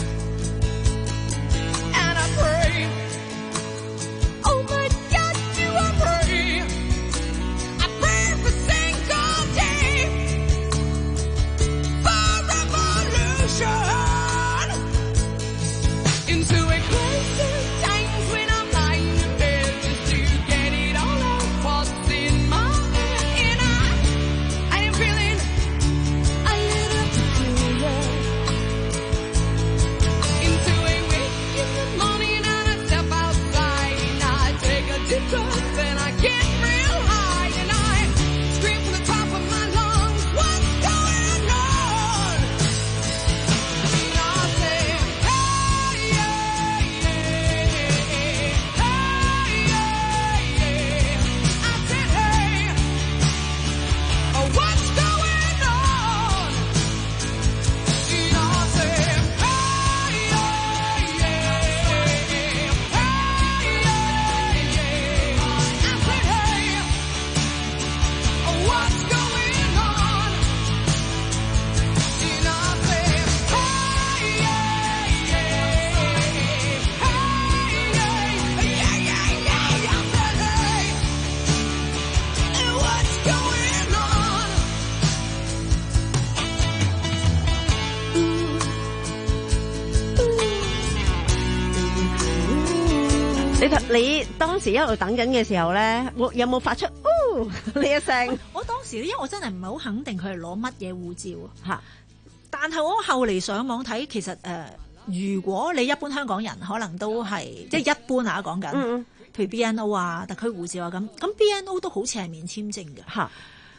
and I pray. Oh my God, do I pray? I pray every single day for revolution. Into a crisis, times when I'm lying in bed just to get it all out what's in my head, and I, I am feeling a little peculiar. Into a wake in the morning and I step outside and I take a deep breath and I get real high and I scream from the top of my lungs, what's going on? And I say, hey, yeah, yeah, hey, yeah, yeah. I said, hey, oh, what's going on? And I said, hey, yeah, yeah, hey, yeah, yeah. I said, hey, oh, what's going on? And I said, hey, yeah, yeah, hey, yeah, yeah, yeah, yeah. I said, hey, what's going on? 你頭你當時一路等緊嘅時候咧，我有冇發出哦呢一聲？ 我當時因為我真係唔係好肯定佢係攞乜嘢護照嚇，但係我後嚟上網睇，其實誒、呃，如果你一般香港人可能都係即係一般啊講緊， 嗯嗯譬如 B N O 啊、特區護照啊咁，咁 B N O 都好似係免簽證嘅嚇。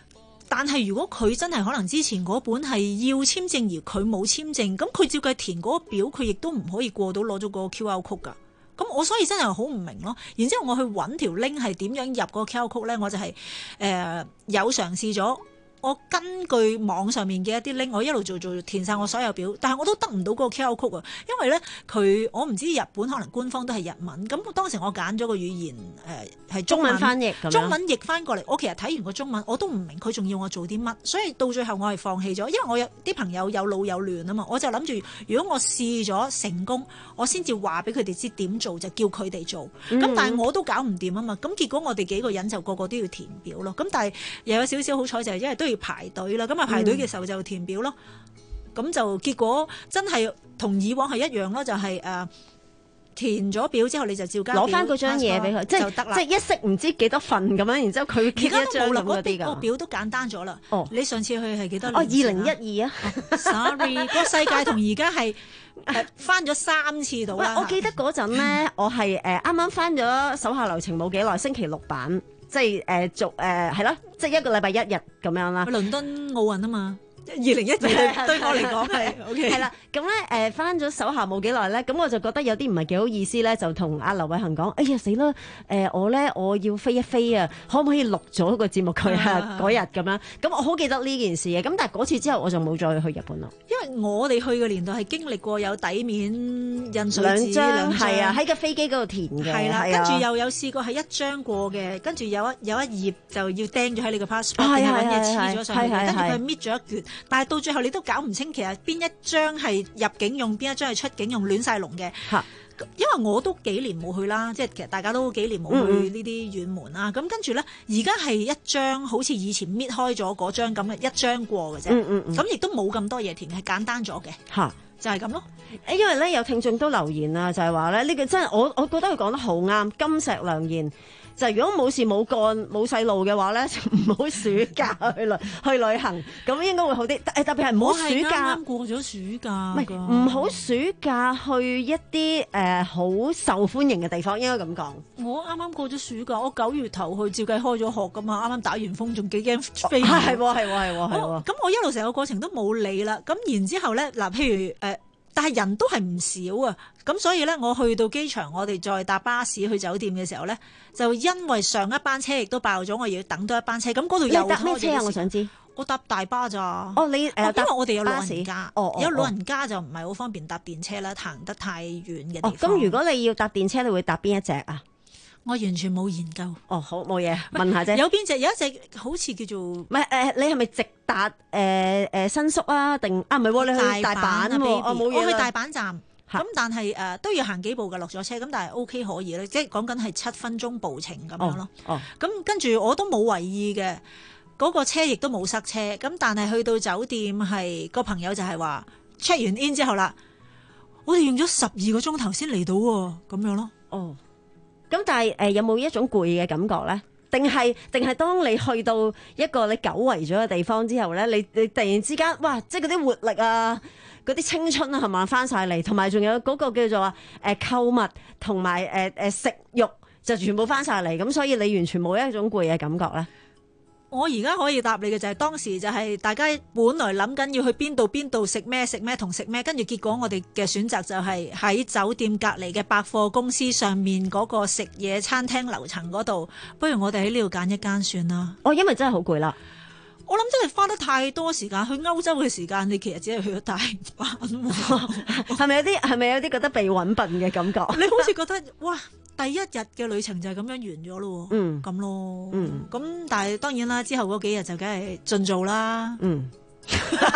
但係如果佢真係可能之前嗰本係要簽證而佢冇簽證，咁佢照計填嗰個表，佢亦都唔可以過到攞咗個 Q R code 㗎。咁我所以真係好唔明咯。然之後我去揾條 link 係點樣入嗰個 Q R code 咧，我就係、是、誒、呃、有嘗試咗。我根據網上面嘅一啲 link，我一路做做填晒我所有表，但係我都得唔到嗰個 Q R code 啊，因為咧佢我唔知日本可能官方都係日文，咁當時我揀咗個語言誒係、呃、中文， 中文翻譯咁樣， 中文譯翻過嚟，我其實睇完個中文我都唔明佢仲要我做啲乜，所以到最後我係放棄咗，因為我有啲朋友有老有亂啊嘛，我就諗住如果我試咗成功，我先至話俾佢哋知點做，就叫佢哋做，咁、嗯、但係我都搞唔掂啊嘛，咁結果我哋幾個人就個個都要填表咯，咁但係又有少少好彩就係因為都要排隊啦。咁啊排隊嘅時候就填表咯，咁、嗯、就結果真係同以往係一樣咯，就係、是、誒、呃、填咗表之後你就照交攞翻嗰張嘢俾佢，即係得啦， 即係一式唔知幾多份咁樣，然之後佢貼一張咁嗰啲㗎。 個表都簡單咗啦。 哦， 你上次去係幾多年？ 哦，二零一二啊。 Sorry，個世界同而家係翻咗三次到啦。 我記得嗰陣咧，我係誒啱啱翻咗手下留情冇幾耐，星期六版。即係誒做誒係咯，即係一個禮拜一日咁樣啦。 倫敦奧運啊嘛，二零一二對我嚟講係 OK。係啦， 咁咧誒翻咗手下冇幾耐咧，咁我就覺得有啲唔係幾好意思咧，就同阿劉偉恒講：哎呀死啦！誒我咧我要飛一飛啊，可唔可以錄咗個節目佢啊嗰日咁樣？咁我好記得呢件事嘅。咁但係嗰次之後我就冇再去日本啦。 因為我哋去嘅年代係經歷過有底面印水紙兩張，係啊，喺個飛機嗰度填嘅， 係啦，跟住又有試過係一張過嘅，跟住有一有一頁就要釘咗喺你個 passport，定係揾嘢黐咗上去，跟住佢搣咗一橛，但係到最後你都搞唔清其實邊一張係入境用，邊一張係出境用，亂晒龍嘅。因為我都幾年冇去啦，即係其實大家都幾年冇去呢啲遠門啦。咁、嗯嗯、跟住咧，而家係一張好似以前搣開咗嗰張咁嘅一張過嘅啫。咁、嗯嗯、亦都冇咁多嘢填，係簡單咗嘅。嚇，就係咁咯。 因為咧有聽眾都留言啊，就係話咧呢個真係我我覺得佢講得好啱，金石良言。就如果冇事冇幹冇細路嘅話咧，就唔好暑假去旅去旅行，咁應該會好啲。誒特別係唔好暑假， 啱啱過咗暑假， 唔係唔好暑假去一啲誒好受歡迎嘅地方，應該咁講。 我啱啱過咗暑假，我九月頭去，照計開咗學噶嘛，啱啱打完風，仲幾驚飛。係係喎係喎係喎係喎。 咁我一路成個過程都冇理啦。咁然之後咧，嗱譬如誒。呃但係人都係唔少啊，咁所以咧，我去到機場，我哋再搭巴士去酒店嘅時候咧，就因為上一班車亦都爆咗，我要等多一班車，咁嗰度又搭咩車啊？我想知。 我搭大巴咋？ 哦，你誒、呃， 因為我哋有老人家， 哦哦、 有老人家就唔係好方便搭電車啦，行得太遠嘅地方。 咁、哦、如果你要搭電車，你會搭邊一隻啊？ 我完全冇研究。 哦，好冇嘢，問下啫。 有邊隻？有一隻好似叫做唔係誒，你係咪直達誒誒新宿啊？定啊唔係喎，你去大阪喎？我冇嘢。 我去大阪站。咁但係誒、呃、都要行幾步㗎，落咗車咁，但係 O K 可以咧，即係講緊係七分鐘步程咁樣咯。哦，咁、哦、跟住我都冇為意嘅，嗰、嗰個車亦都冇塞車。咁但係去到酒店係個朋友就係話 check 完 in 之後啦，我哋用咗十二個鐘頭先嚟到喎，咁樣咯。 哦，咁但係誒、呃、有冇一種攰嘅感覺咧？定係定係當你去到一個你久違咗嘅地方之後咧，你你突然之間哇，即係嗰啲活力啊！嗰啲青春啊，係咪翻晒嚟？同埋仲有嗰個叫做話誒購物同埋誒誒食慾就全部翻晒嚟，咁所以你完全冇一種攰嘅感覺咧。 我而家可以答你嘅就係、是、當時就係大家本來諗緊要去邊度邊度食咩食咩同食咩，跟住結果我哋嘅選擇就係喺酒店隔離嘅百貨公司上面嗰個食嘢餐廳樓層嗰度，不如我哋喺呢度揀一間算啦。 哦，因為真係好攰啦。 我諗真係花得太多時間去歐洲嘅時間，你其實只係去咗大阪。 係咪有啲係咪有啲覺得被揾笨嘅感覺？ 你好似覺得哇，第一日嘅旅程就係咁樣完咗咯。嗯，咁咯。嗯，咁但係當然啦，之後嗰幾日就梗係盡做啦。嗯。咁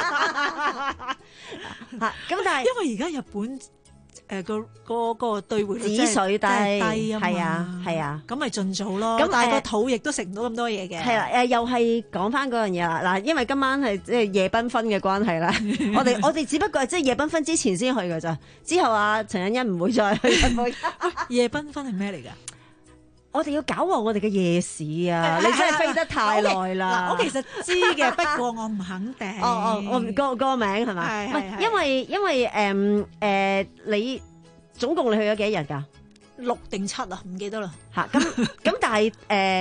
但係因為而家日本。誒個個個兌匯率止水低， 低啊嘛， 係啊係啊， 咁咪盡早咯。咁但係個肚亦都食唔到咁多嘢嘅。 係啦，誒又係講翻嗰樣嘢啦。嗱，因為今晚係即係夜繽紛嘅關係啦，我哋我哋只不過係即係夜繽紛之前先去㗎咋，之後啊陳欣欣唔會再去。 夜繽紛係咩嚟㗎？ 我哋要搞旺我哋嘅夜市啊！你真係飛得太耐啦。 嗱，我其實知嘅，不過我唔肯定。 哦哦，我唔個個名係咪？係係。因為因為誒誒，你總共你去咗幾日㗎？ 六定七啊，唔記得啦。 嚇咁咁，但係誒，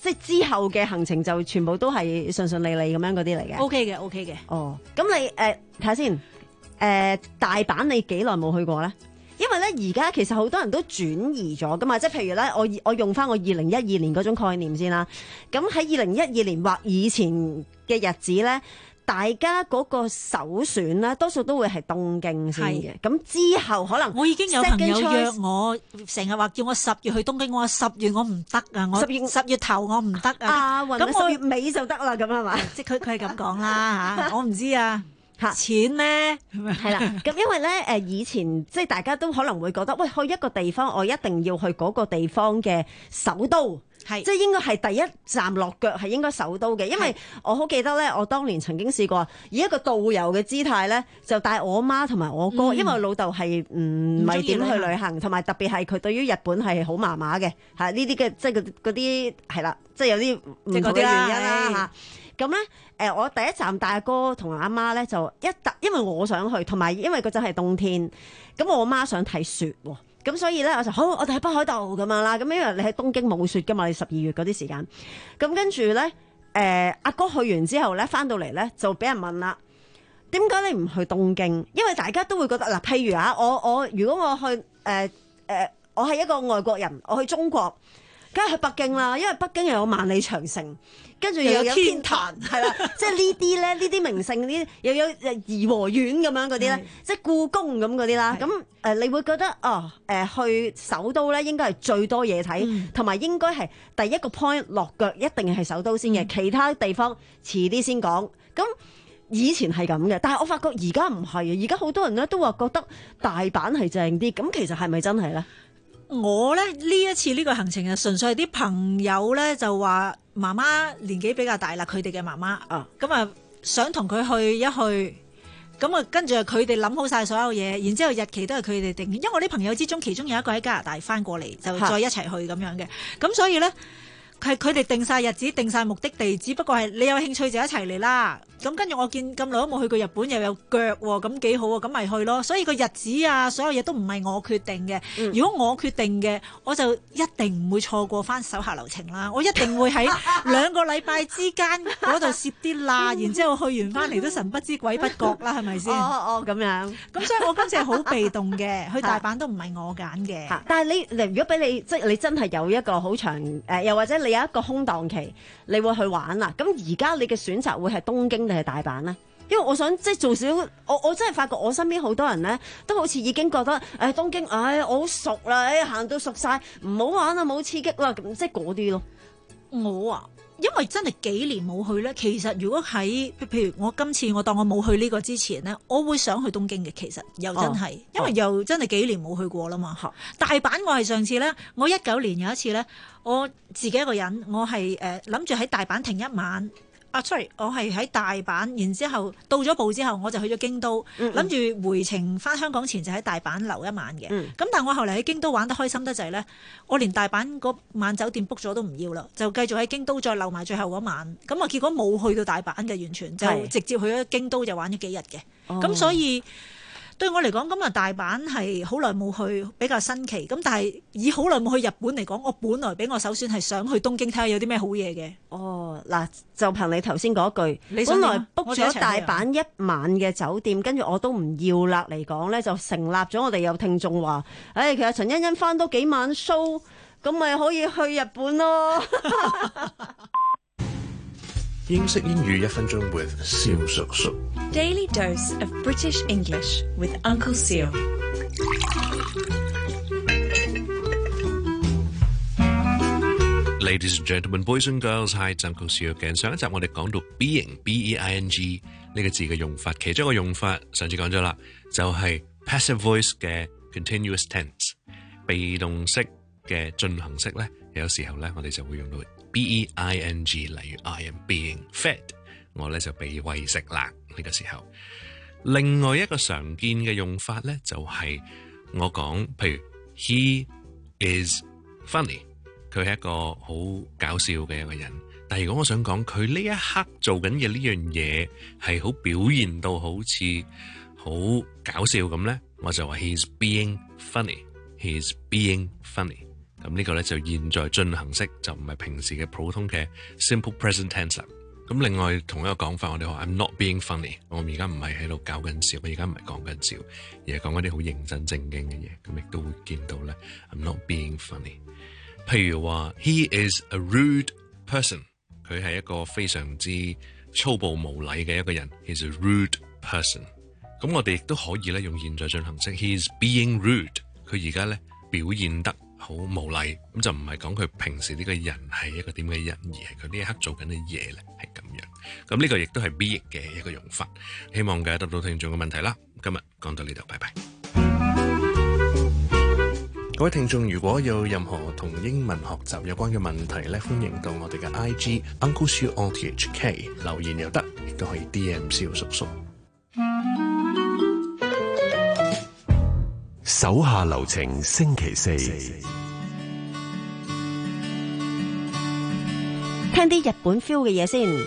即係之後嘅行程就全部都係順順利利咁樣嗰啲嚟嘅。 O K 嘅，O K 嘅。 哦，咁你誒睇下先，誒、呃、大阪你幾耐冇去過咧？因為咧而家其實好多人都轉移咗噶嘛，即係譬如咧，我我用翻我二零一二年嗰種概念先啦。咁喺二零一二年或以前嘅日子咧，大家嗰個首選咧，多數都會係東京先嘅。咁之後可能我已經有朋友約我，成日話叫我十月去東京，我話十月我唔得啊，我十月十月頭我唔得啊。 咁我十月尾就得啦，咁係嘛？ 即係佢佢係咁講啦嚇，我唔知啊。嚇錢咧， 係啦，咁因為咧誒以前即係大家都可能會覺得，喂，去一個地方，我一定要去嗰個地方嘅首都，係即係應該係第一站落腳係應該首都嘅，因為我好記得咧，我當年曾經試過以一個導遊嘅姿態咧，就帶我媽同埋我哥，嗯、因為我老豆係唔係點去旅行，同埋特別係佢對於日本係好麻麻嘅，係呢啲嘅即係嗰啲係啦，即係有啲唔同嘅原因啦嚇。咁咧，誒，我第一站帶阿哥同阿媽咧，就一搭，因為我想去，同埋因為嗰陣係冬天，咁我媽想睇雪喎，咁所以咧我就好，我哋喺北海道咁樣啦，咁因為你喺東京冇雪噶嘛，你十二月嗰啲時間，咁跟住咧，誒，阿哥去完之後咧，翻到嚟咧就俾人問啦，點解你唔去東京？因為大家都會覺得嗱，譬如啊，我我如果我去誒誒、呃呃，我係一個外國人，我去中國。梗係去北京啦，因為北京又有萬里長城，跟住又有天壇，係啦，即係呢啲咧，呢啲名勝，呢啲又有誒頤和園咁樣嗰啲咧，即係故宮咁嗰啲啦。咁誒，你會覺得哦誒，去首都咧應該係最多嘢睇，同埋應該係第一個 point 落腳一定係首都先嘅，其他地方遲啲先講。咁以前係咁嘅，但係我發覺而家唔係啊，而家好多人咧都話覺得大阪係正啲，咁其實係咪真係咧？ 我咧呢一次呢個行程啊，純粹係啲朋友咧就話媽媽年紀比較大啦，佢哋嘅媽媽啊，咁啊想同佢去一去，咁啊跟住佢哋諗好晒所有嘢，然之後日期都係佢哋定，因為我啲朋友之中其中有一個喺加拿大翻過嚟，就再一齊去咁樣嘅，咁所以咧係佢哋定晒日子，定晒目的地，只不過係你有興趣就一齊嚟啦。咁跟住我見咁耐都冇去過日本，又有腳喎，咁幾好啊，咁咪去咯。所以個日子啊，所有嘢都唔係我決定嘅。嗯、如果我決定嘅，我就一定唔會錯過翻手下留情啦。我一定會喺兩個禮拜之間嗰度攝啲罅，然之後去完翻嚟都神不知鬼不覺啦，係咪先？ 哦哦，咁樣。 咁所以我今次係好被動嘅，去大阪都唔係我揀嘅。 但係你，如果俾你，即係你真係有一個好長誒、呃，又或者你有一個空檔期，你會去玩啦。咁而家你嘅選擇會係東京定係大阪咧？因為我想即係做少，我我真係發覺我身邊好多人咧，都好似已經覺得誒、哎、東京，唉、哎、我好熟啦，誒、哎、行到熟晒，唔好玩啦，冇刺激啦，咁即係嗰啲咯。 我啊，因為真係幾年冇去咧，其實如果喺譬如我今次我當我冇去呢個之前咧，我會想去東京嘅。其實又真係，哦、因為又真係幾年冇去過啦嘛。哦、大阪我係上次咧，我一九年有一次咧，我自己一個人，我係誒諗住喺大阪停一晚。啊，sorry，我係喺大阪，然之後到咗埗之後，我就去咗京都，諗住、嗯嗯、回程翻香港前就喺大阪留一晚嘅。咁、嗯、但係我後嚟喺京都玩得開心得滯咧，我連大阪嗰晚酒店 book 咗都唔要啦，就繼續喺京都再留埋最後嗰晚。咁啊，結果冇去到大阪嘅，完全就直接去咗京都就玩咗幾日嘅。咁、哦、所以對我嚟講，咁啊大阪係好耐冇去，比較新奇。咁但係以好耐冇去日本嚟講，我本來俾我首選係想去東京睇下有啲咩好嘢嘅。 哦，嗱，就憑你頭先嗰句，你本來 book 咗大阪一晚嘅酒店，跟住我都唔要啦嚟講咧，就成立咗我哋有聽眾話，誒、哎，其實陳欣欣翻多幾晚 show， 咁咪可以去日本咯。 英式英語一分鐘 with 蕭叔叔。 Daily dose of British English with Uncle Seal。 Ladies and gentlemen, boys and girls, hi, it's Uncle Seal again。上一集我哋講到 being, B E I N G 呢個字嘅用法，其中一個用法上次講咗啦，就係 passive voice 嘅 continuous tense， 被動式嘅進行式咧，有時候咧我哋就會用到 B E I N G， 例如 I am being fed， 我咧就被餵食啦呢個時候。另外一個常見嘅用法咧，就係我講，譬如 he is funny。佢係一個好搞笑嘅一個人，但係如果我想講佢呢一刻做緊嘅呢樣嘢係好表現到好似好搞笑咁咧，我就話 he's being funny，he's being funny。 咁呢個咧就現在進行式，就唔係平時嘅普通嘅 simple present tense 啦。咁另外同一個講法，我哋話 I'm not being funny， 我而家唔係喺度搞緊笑，我而家唔係講緊笑，而係講緊啲好認真正經嘅嘢。咁亦都會見到咧 I'm not being funny。譬如話 He is a rude person， 佢係一個非常之粗暴無禮嘅一個人。He's a rude person。咁我哋亦都可以咧用現在進行式 He is being rude， 佢而家咧表現得好無禮，咁就唔係講佢平時呢個人係一個點嘅人，而係佢呢一刻做緊嘅嘢咧係咁樣。咁呢個亦都係 being 嘅一個用法。希望解答到聽眾嘅問題啦。今日講到呢度，拜拜。各位聽眾，如果有任何同英文學習有關嘅問題咧，歡迎到我哋嘅 I G Uncle Siu O T H K 留言又得，亦都可以 D M 蕭叔叔。 手下留情，星期四聽啲日本 feel 嘅嘢先。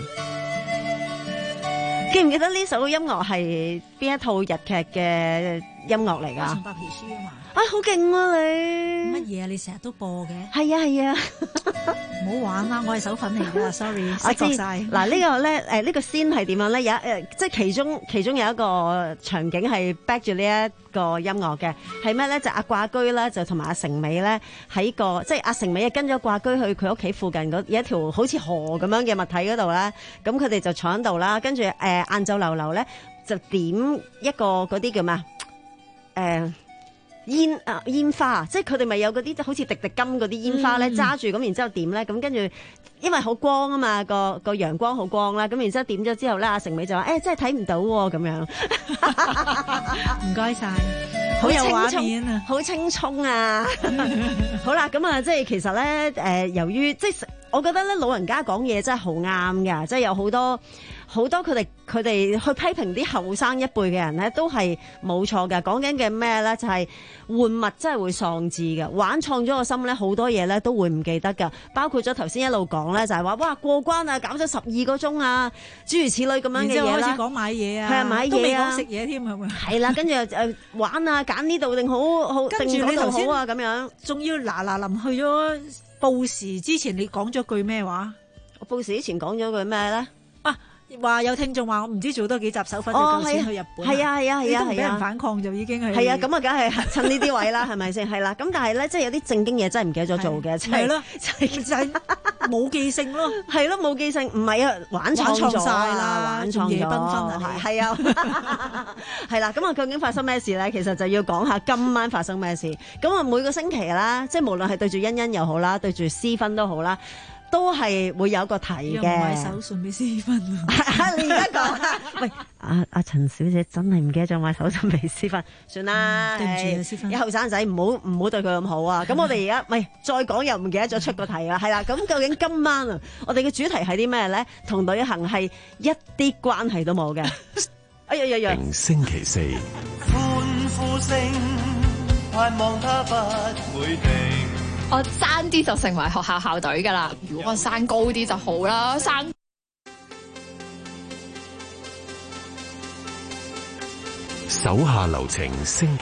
記唔記得呢首音樂係邊一套日劇嘅音樂嚟㗎？ 《白皮書》啊嘛。 啊，好勁啊你！ 乜嘢啊？你成日都播嘅。 係啊係啊， 唔好玩啦！我係手粉嚟㗎，sorry， 我知晒。 嗱呢個咧，誒呢個先係點樣咧？有誒，即係其中其中有一個場景係 back 住呢一個音樂嘅，係咩咧？就阿掛居啦，就同埋阿成美咧喺個，即係阿成美啊跟咗掛居去佢屋企附近嗰有一條好似河咁樣嘅物體嗰度咧，咁佢哋就坐喺度啦，跟住誒晏晝流流咧就點一個嗰啲叫咩啊？誒。煙啊煙花，即係佢哋咪有嗰啲好似滴滴金嗰啲煙花咧，揸住咁，然之後點咧，咁跟住因為好光啊嘛，個個陽光好光啦，咁然之後點咗之後咧，阿成美就話：誒、欸、真係睇唔到喎，咁樣。 唔該晒， 好有畫面啊， 好青葱啊！好啦，咁啊，即係其實咧，誒、呃，由於即係我覺得咧，老人家講嘢真係好啱噶，即係有好多。好多佢哋佢哋去批評啲後生一輩嘅人咧，都係冇錯嘅。講緊嘅咩咧，就係、是、玩物真係會喪志嘅，玩創咗個心咧，好多嘢咧都會唔記得㗎。包括咗頭先一路講咧，就係話哇過關啊，搞咗十二個鐘啊，諸如此類咁樣嘅嘢啦。 然之後開始講買嘢啊， 係啊買嘢啊， 都未講食嘢添係咪？ 係啦，跟住誒玩啊，揀呢度定好好， 跟住你頭先好啊咁樣， 仲要嗱嗱臨去咗報時之前，你講咗句咩話？ 我報時之前講咗句咩咧？ 啊！話有聽眾話我唔知做多幾集手粉就夠錢去日本， 係啊係啊係啊， 都唔俾人反抗就已經係係啊，咁啊梗係趁呢啲位啦，係咪先？係啦，咁但係咧，即係有啲正經嘢真係唔記得咗做嘅， 係咯，就係冇記性咯， 係咯冇記性，唔係啊玩創咗晒啦， 玩創咗， 夜繽紛啊， 係啊，係啦，咁啊究竟發生咩事咧？其實就要講下今晚發生咩事。咁啊每個星期啦，即係無論係對住欣欣又好啦，對住思芬都好啦。都係會有個題嘅， 又唔係手信俾思芬啊！ 你而家講，喂，阿阿陳小姐真係唔記得咗買手信俾思芬，算啦， 對唔住啊，思芬， 有後生仔唔好唔好對佢咁好啊！咁我哋而家，喂，再講又唔記得咗出個題啦，係啦，咁究竟今晚啊，我哋嘅主題係啲咩咧？同旅行係一啲關係都冇嘅。哎呀呀呀！ 星期四， 歡呼聲，盼望它不會停。 我爭啲就成為學校校隊㗎啦！如果我生高啲就好啦，生手下留情星期。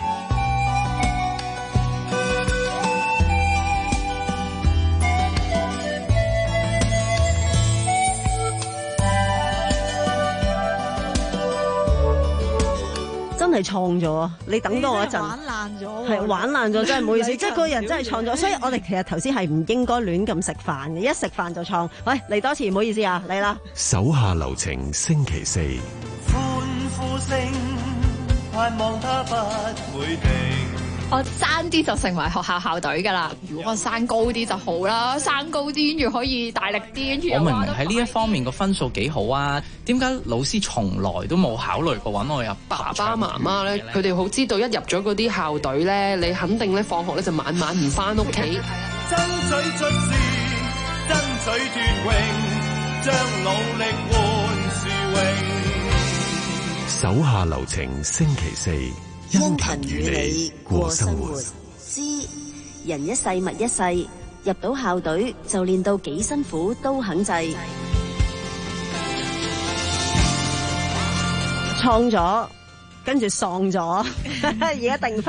真係創咗啊！你等多我一陣， 玩爛咗， 係玩爛咗，真係唔好意思。即係個人真係創咗，所以我哋其實頭先係唔應該亂咁食飯嘅，一食飯就創。喂，嚟多次，唔好意思啊，嚟啦！ 手下留情星期四， 歡呼聲，盼望它不會停。 我爭啲就成為學校校隊㗎啦！如果我生高啲就好啦，生高啲跟住可以大力啲，跟住我明明喺呢一方面個分數幾好啊，點解老師從來都冇考慮過揾我入？ 爸爸媽媽咧，佢哋好知道一入咗嗰啲校隊咧，你肯定咧放學咧就晚晚唔翻屋企。 爭取出事，爭取奪榮，將努力換是榮。 手下留情星期四。 殷勤與你過生活，知人一世物一世，入到校隊就練到幾辛苦都肯制。 創咗，跟住喪咗，而家定翻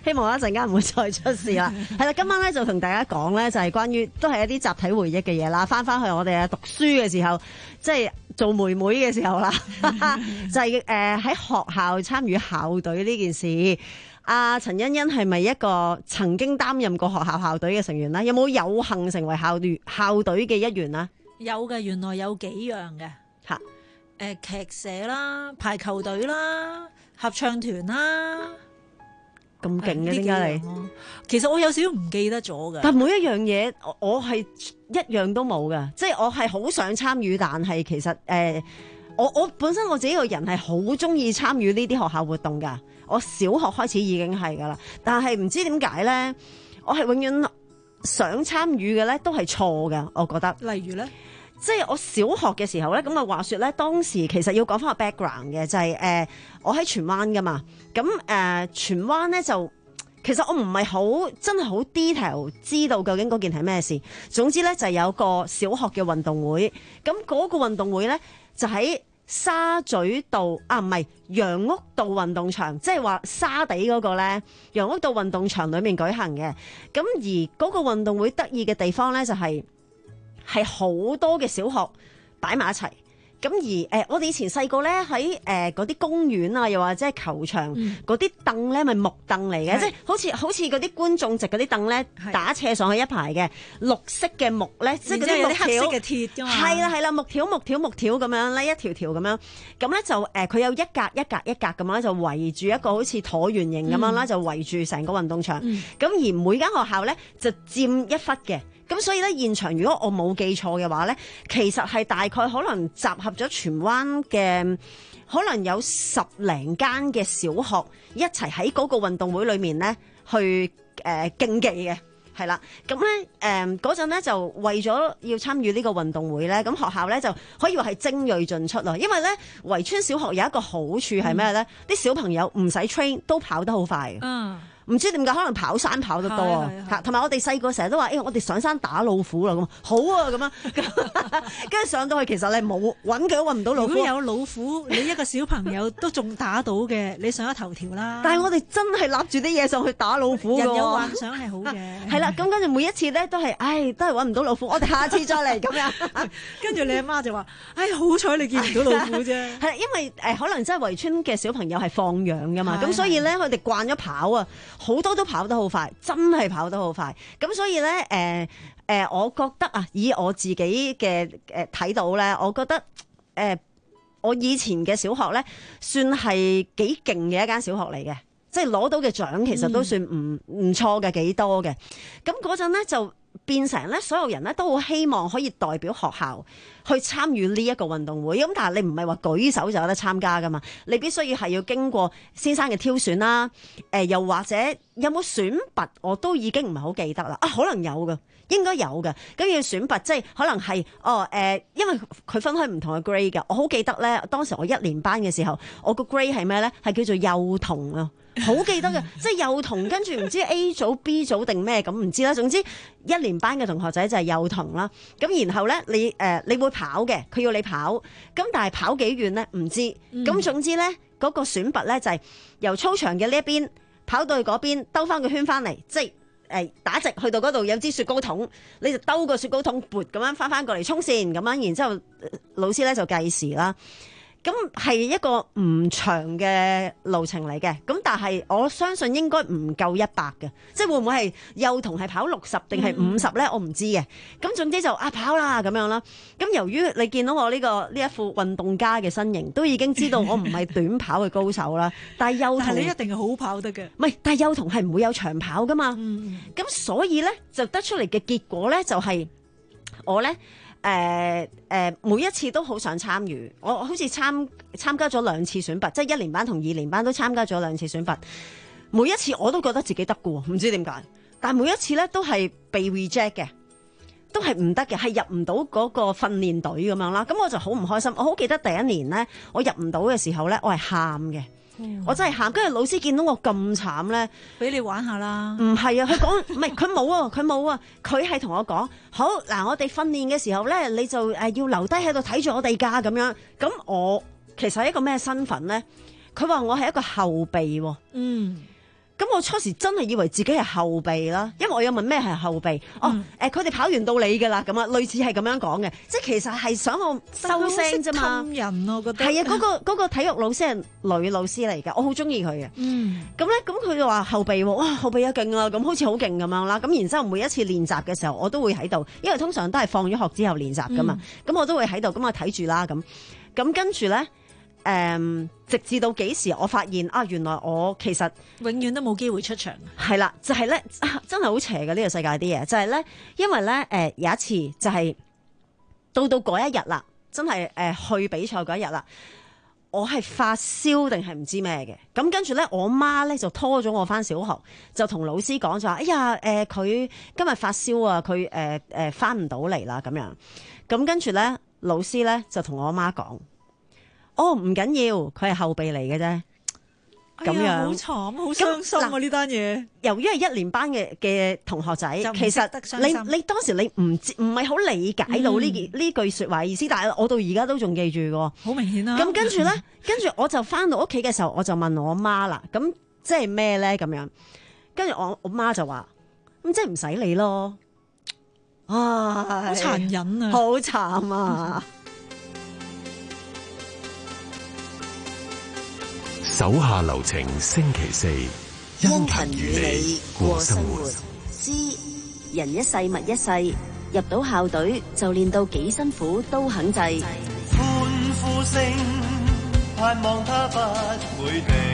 希望一陣間唔會再出事啦。係啦，今晚咧就同大家講咧，就係關於都係一啲集體回憶嘅嘢啦。翻翻去我哋啊讀書嘅時候，即係做妹妹嘅時候啦，就係誒喺學校參與校隊呢件事。阿陳欣欣係咪一個曾經擔任過學校校隊嘅成員咧？有冇有，有幸成為校隊校隊嘅一員啊？ 有嘅，原來有幾樣嘅嚇。 誒劇社啦、排球隊啦、合唱團啦， 咁勁嘅點解你？ 其實我有少少唔記得咗嘅。 但每一樣嘢，我我係一樣都冇嘅，即係我係好想參與，但係其實誒、呃，我我本身我自己個人係好中意參與呢啲學校活動㗎。我小學開始已經係㗎啦，但係唔知點解咧，我係永遠想參與嘅咧都係錯嘅，我覺得。 例如咧？ 即係我小學嘅時候咧，咁啊話說咧，當時其實要講翻個 background 嘅，就係、是、誒、呃、我喺荃灣噶嘛，咁誒、呃、荃灣咧就其實我唔係好真係好 detail 知道究竟嗰件係咩事。總之咧就係有個小學嘅運動會，咁嗰個運動會咧就喺沙咀道啊，唔係楊屋道運動場，即係話沙地嗰個咧楊屋道運動場裏面舉行嘅。咁而嗰個運動會得意嘅地方咧就係、是。係好多嘅小學擺埋一齊，咁而誒、呃，我哋以前細個咧喺誒嗰啲公園啊，又或者係球場嗰啲凳咧，咪木凳嚟嘅，即係好似好似嗰啲觀眾席嗰啲凳咧，打斜上去一排嘅綠色嘅木咧，即係嗰啲木條黑色嘅鐵㗎嘛， 係啦係啦，木條木條木條咁樣咧，一條條咁樣，咁咧就誒佢、呃、有一格一格一格咁樣就圍住一個好似橢圓形咁樣啦，嗯、就圍住成個運動場，咁、嗯、而每間學校咧就佔一忽嘅。咁所以咧，現場如果我冇記錯嘅話咧，其實係大概可能集合咗荃灣嘅可能有十零間嘅小學一齊喺嗰個運動會裏面咧去誒、呃、競技嘅，係啦。咁咧誒嗰陣咧就為咗要參與呢個運動會咧，咁學校咧就可以話係精鋭盡出咯。因為咧圍村小學有一個好處係咩咧？啲、嗯、小朋友唔使 train 都跑得好快嘅。嗯。唔知點解，可能跑山跑得多啊，嚇！同埋我哋細個成日都話，誒、欸，我哋上山打老虎啦，咁好啊，咁樣，跟住上到去，其實你冇揾佢都揾唔到老虎。 如果有老虎，你一個小朋友都仲打到嘅，你上咗頭條啦。 但係我哋真係立住啲嘢上去打老虎㗎。 人有幻想係好嘅。 係啦，咁跟住每一次咧都係，唉，都係揾唔到老虎，我哋下次再嚟咁樣。 跟住你阿媽就話，唉，好彩你見唔到老虎啫。 係因為誒、呃，可能真係圍村嘅小朋友係放養㗎嘛，咁所以咧佢哋慣咗跑啊。好多都跑得好快，真係跑得好快。咁所以咧，誒、呃、誒、呃，我覺得啊，以我自己嘅誒睇到咧，我覺得誒、呃，我以前嘅小學咧，算係幾勁嘅一間小學嚟嘅，即係攞到嘅獎其實都算唔唔錯嘅，幾多嘅。咁嗰陣咧就變成咧，所有人咧都好希望可以代表學校去參與呢一個運動會。咁但係你唔係話舉手就有得參加噶嘛？你必須要係要經過先生嘅挑選啦。誒、呃，又或者有冇選拔，我都已經唔係好記得啦。啊，可能有嘅，應該有嘅。咁要選拔，即係可能係哦誒、呃，因為佢分開唔同嘅 grade 嘅。我好記得咧，當時我一年班嘅時候，我個 grade 係咩咧？係叫做幼童啊。好記得嘅，即係幼童，跟住唔知 A 組 B 組定咩咁唔知啦。總之一年班嘅同學仔就係幼童啦。咁然後咧，你誒、呃、你會跑嘅，佢要你跑。咁但係跑幾遠咧？唔知。咁、嗯、總之咧，嗰、那個選拔咧就係由操場嘅呢一邊跑到去嗰邊，兜翻個圈翻嚟，即係誒、呃、打直去到嗰度有支雪糕筒，你就兜個雪糕筒撥咁樣翻翻過嚟衝線咁樣，然之後老師咧就計時啦。咁係一個唔長嘅路程嚟嘅，咁但係我相信應該唔夠一百嘅，即係會唔會係幼童係跑六十定係五十咧？我唔知嘅。咁總之就啊跑啦咁樣啦。咁由於你見到我呢、這個呢一副運動家嘅身形，都已經知道我唔係短跑嘅高手啦。但係幼童， 但係你一定係好跑得嘅。 唔係，但係幼童係唔會有長跑噶嘛。咁、嗯、所以咧就得出嚟嘅結果咧就係、是、我咧。誒、呃、誒、呃，每一次都好想參與，我好似參參加咗兩次選拔，即係一年班同二年班都參加咗兩次選拔。每一次我都覺得自己得嘅，唔知點解，但係每一次咧都係被 reject 嘅，都係唔得嘅，係入唔到嗰個訓練隊咁樣啦。咁我就好唔開心。我好記得第一年咧，我入唔到嘅時候咧，我係喊嘅。我真係喊，跟住老師見到我咁慘咧， 俾你玩下啦。 唔係啊，佢講唔係佢冇啊，佢冇啊，佢係同我講好嗱，我哋訓練嘅時候咧，你就誒要留低喺度睇住我哋㗎咁樣。咁我其實係一個咩身份咧？佢話我係一個後備喎。嗯。 咁我初時真係以為自己係後備啦，因為我有問咩係後備。哦，誒佢哋跑完到你㗎啦，咁啊，類似係咁樣講嘅，即係其實係想我收聲啫嘛。 氹人我覺得係啊，嗰、嗰個嗰個體育老師係女老師嚟嘅，我好中意佢嘅。 嗯， 咁咧，咁佢就話後備喎，哇後備啊勁啊，咁好似好勁咁樣啦。咁然之後每一次練習嘅時候，我都會喺度，因為通常都係放咗學之後練習㗎嘛。咁、嗯、我都會喺度，咁我睇住啦，咁咁跟住咧。誒、嗯，直至到幾時我發現啊，原來我其實永遠都冇機會出場。 係啦，就係、是、咧、啊，真係好邪嘅呢、這個世界啲嘢，就係、是、咧，因為咧，誒、呃、有一次就係、是、到到嗰一日啦，真係誒、呃、去比賽嗰一日啦，我係發燒定係唔知咩嘅，咁跟住咧，我媽咧就拖咗我返小學，就同老師講就話，哎呀，誒、呃、佢今日發燒啊，佢誒誒返唔到嚟啦咁樣，咁跟住咧，老師咧就同我媽講。哦，唔緊要，佢係後備嚟嘅啫，咁、哎、樣好慘，好傷心啊！呢單嘢， 由於係一年班嘅嘅同學仔，其實你你當時你唔唔係好理解到呢件呢句說話意思，但係我到而家都仲記住嘅， 好明顯啦。 咁跟住咧，跟住我就翻到屋企嘅時候，我就問我媽啦，咁即係咩咧？咁樣，跟住我我媽就話，咁即係唔使理咯，啊， 好殘忍啊， 好慘啊！ 手下留情，星期四，殷勤與你過生活。 知人一世物一世，入到校隊就練到幾辛苦都肯制。歡呼聲，盼望他不會停。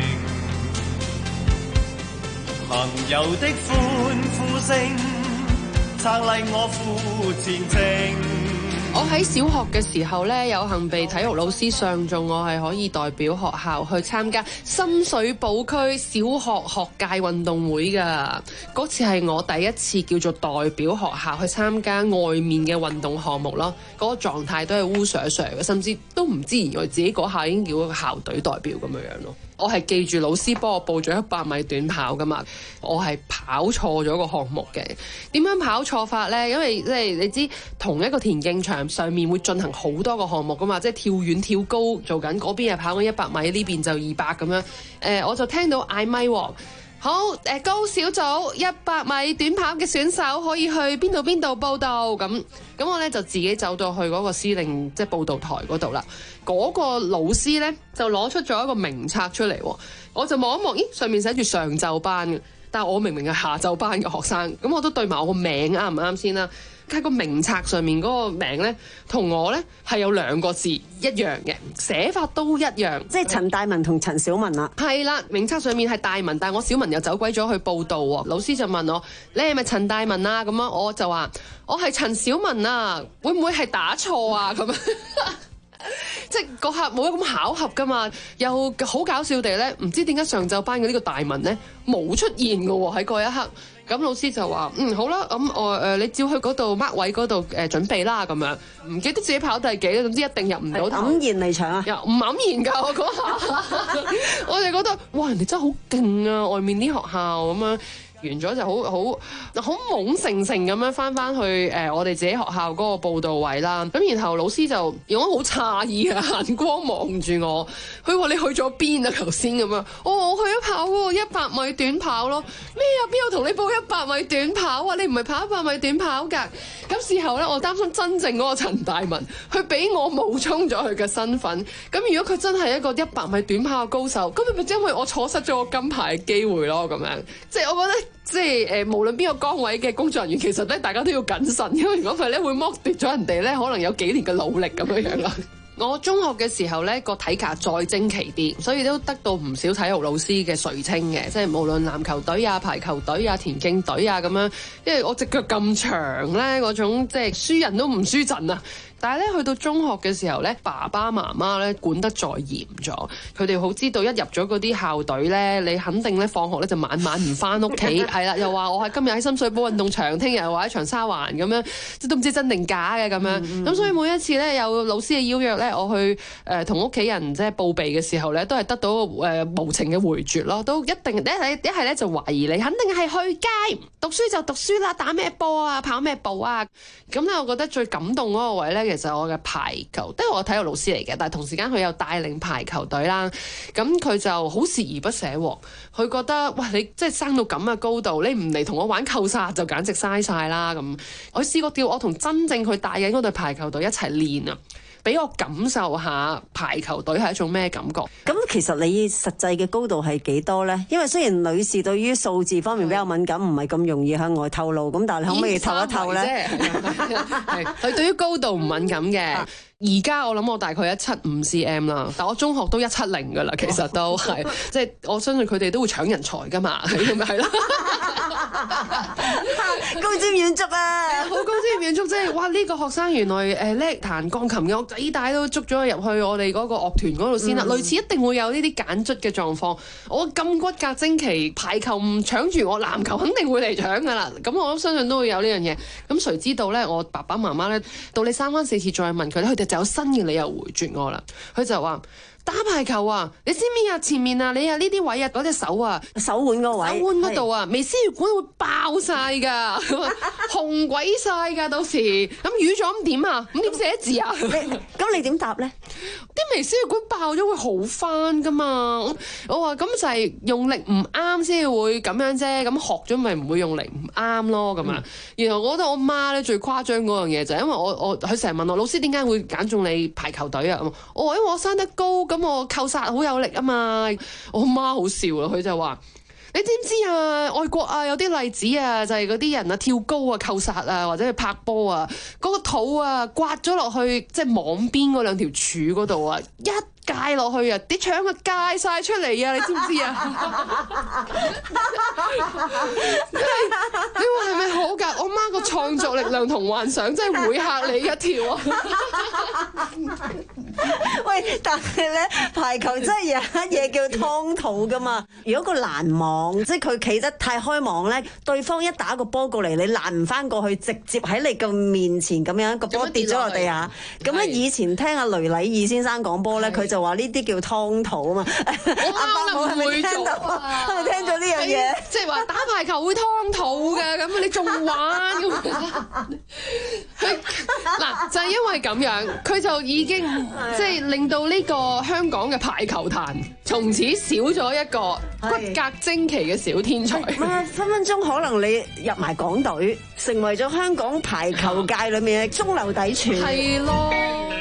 朋友的歡呼聲，撐勵我赴前程。 我喺小學嘅時候咧，有幸被體育老師上中，我係可以代表學校去參加深水埗區小學學界運動會噶。嗰次係我第一次叫做代表學校去參加外面嘅運動項目咯。嗰、那個狀態都係烏索索嘅，甚至都唔知原來自己嗰下已經叫個校隊代表咁樣樣咯。我係記住老師幫我報咗一百米短跑噶嘛，我係跑錯咗個項目嘅。點樣跑錯法呢？因為即係你知同一個田徑場上面會進行好多個項目噶嘛，即係跳遠、跳高做緊，嗰邊係跑緊一百米，呢邊就二百咁樣。誒、呃，我就聽到嗌咪喎。好，誒高小組一百米短跑嘅選手可以去邊度邊度報到咁，咁我咧就自己走到去嗰個司令即係報道台嗰度啦。嗰、嗰個老師咧就攞出咗一個名冊出嚟，我就望一望，咦上面寫住上晝班嘅，但係我明明係下晝班嘅學生，咁我都對埋我個名啱唔啱先啦。喺個名冊上面嗰個名咧，同我咧係有兩個字一樣嘅，寫法都一樣， 即係陳大文同陳小文啦。 係啦，名冊上面係大文，但係我小文又走鬼咗去報道喎。老師就問我：你係咪陳大文啊？咁樣我就話：我係陳小文啊，會唔會係打錯啊？咁樣。即係嗰刻冇咁巧合噶嘛，又好搞笑地咧，唔知點解上晝班嘅呢個大文咧冇出現嘅喎，喺嗰一刻。咁老師就話：嗯，好啦，咁我誒你照去嗰度 mark 位嗰度誒準備啦，咁樣唔記得自己跑第幾，總之一定入唔到頭。 黯然離場啊！ 又唔黯然㗎，我嗰下，我哋覺得哇，人哋真係好勁啊！外面啲學校咁樣。完咗就好好好懵盛盛咁樣翻翻去誒、呃、我哋自己學校嗰個報道位啦，咁然後老師就用咗好詫異嘅眼光望住我，佢話你去咗邊啊頭先咁樣，哦我去咗跑喎一百米短跑咯，咩啊邊有同你報一百米短跑啊，你唔係跑一百米短跑㗎，咁事後咧我擔心真正嗰個陳大文佢俾我冒充咗佢嘅身份，咁如果佢真係一個一百米短跑嘅高手，咁咪因為我錯失咗個金牌嘅機會咯，咁樣即係我覺得。即係誒、呃，無論邊個崗位嘅工作人員，其實咧大家都要謹慎，因為如果佢咧會剝奪咗人哋咧，可能有幾年嘅努力咁樣樣啦。我中學嘅時候咧，個體格再精奇啲，所以都得到唔少體育老師嘅垂青嘅，即係無論籃球隊啊、排球隊啊、田徑隊啊咁樣，因為我隻腳咁長咧，嗰種即係輸人都唔輸陣啊。但係咧，去到中學嘅時候咧，爸爸媽媽咧管得再嚴咗，佢哋好知道一入咗嗰啲校隊咧，你肯定咧放學咧就晚晚唔翻屋企，係啦，又話我係今日喺深水埗運動場，聽日又話喺長沙灣咁樣，即都唔知真定假嘅咁樣。咁、嗯嗯、所以每一次咧有老師嘅邀約咧，我去誒同屋企人即係報備嘅時候咧，都係得到誒、呃、無情嘅回絕咯，都一定一係一係咧就懷疑你肯定係去街讀書就讀書啦，打咩波啊，跑咩步啊。咁咧，我覺得最感動嗰個位咧。 咧，其實我嘅排球，都係我體育老師嚟嘅，但係同時間佢有帶領排球隊啦。咁佢就好鍥而不捨喎，佢覺得哇，你即係生到咁嘅高度，你唔嚟同我玩扣殺就簡直嘥晒啦咁。我試過叫我同真正佢帶緊嗰隊排球隊一齊練啊，俾我感受下排球隊係一種咩感覺。 咁其實你實際嘅高度係幾多呢？因為雖然女士對於數字方面比較敏感，唔係咁容易向外透露，咁但係你可唔可以透一透呢？ 係佢對於高度唔敏感嘅。而家我諗我大概一七五 cm 啦，但我中學都一七零噶啦，其實都係即係我相信佢哋都會搶人才噶嘛，咁咪係咯。 高瞻遠矚啊！ 好高瞻遠矚，即係哇！呢、這個學生原來誒叻彈鋼琴嘅，我仔大都捉咗佢入去我哋嗰個樂團嗰度先啦。嗯、類似一定會有呢啲揀卒嘅狀況。我咁骨骼精奇，排球唔搶住我，籃球肯定會嚟搶噶啦。咁我都相信都會有呢樣嘢。咁誰知道咧？我爸爸媽媽咧，到你三番四次再問佢咧，佢哋就有新嘅理由回絕我啦。佢就話：打排球啊，你知唔知啊？前面啊，你啊呢啲位啊，嗰隻手啊， 手腕嗰位， 手腕嗰度啊，微絲血管會爆晒㗎，紅鬼晒㗎，到時咁瘀咗咁點啊？咁點寫字啊？ 咁你點答咧？ 啲微絲血管爆咗會好翻㗎嘛？我話咁就係用力唔啱先至會咁樣啫，咁學咗咪唔會用力唔啱咯咁啊。嗯、然後我覺得我媽咧最誇張嗰樣嘢就係因為我我佢成日問我老師點解會揀中你排球隊啊？我話因為我生得高咁。咁我扣殺好有力啊嘛！我媽好笑啊，佢就話：你知唔知啊？外國啊有啲例子啊，就係嗰啲人啊跳高啊扣殺啊，或者係拍波啊，嗰、嗰個肚啊刮咗落去即係網邊嗰兩條柱嗰度啊，一戒落去啊，啲腸啊戒晒出嚟啊！你知唔知啊？你話係咪好㗎？我媽個創作力量同幻想真係會嚇你一跳啊！ 喂，但係咧排球真係有一嘢叫湯肚噶嘛。如果個攔網，即係佢企得太開網咧，對方一打個波過嚟，你攔唔翻過去，直接喺你個面前咁樣個波跌咗落地下。咁咧以前聽阿雷禮義先生講波咧，佢就話呢啲叫湯肚啊嘛。阿伯母係咪聽到？係咪聽咗呢樣嘢？ 即係話打排球會湯肚嘅，咁你仲玩咁？佢嗱就係、是、因為咁樣，佢就已經。即係令到呢個香港嘅排球壇從此少咗一個骨骼精奇嘅小天才。 分分鐘可能你入埋港隊，成為咗香港排球界裏面嘅中流砥柱。 係咯。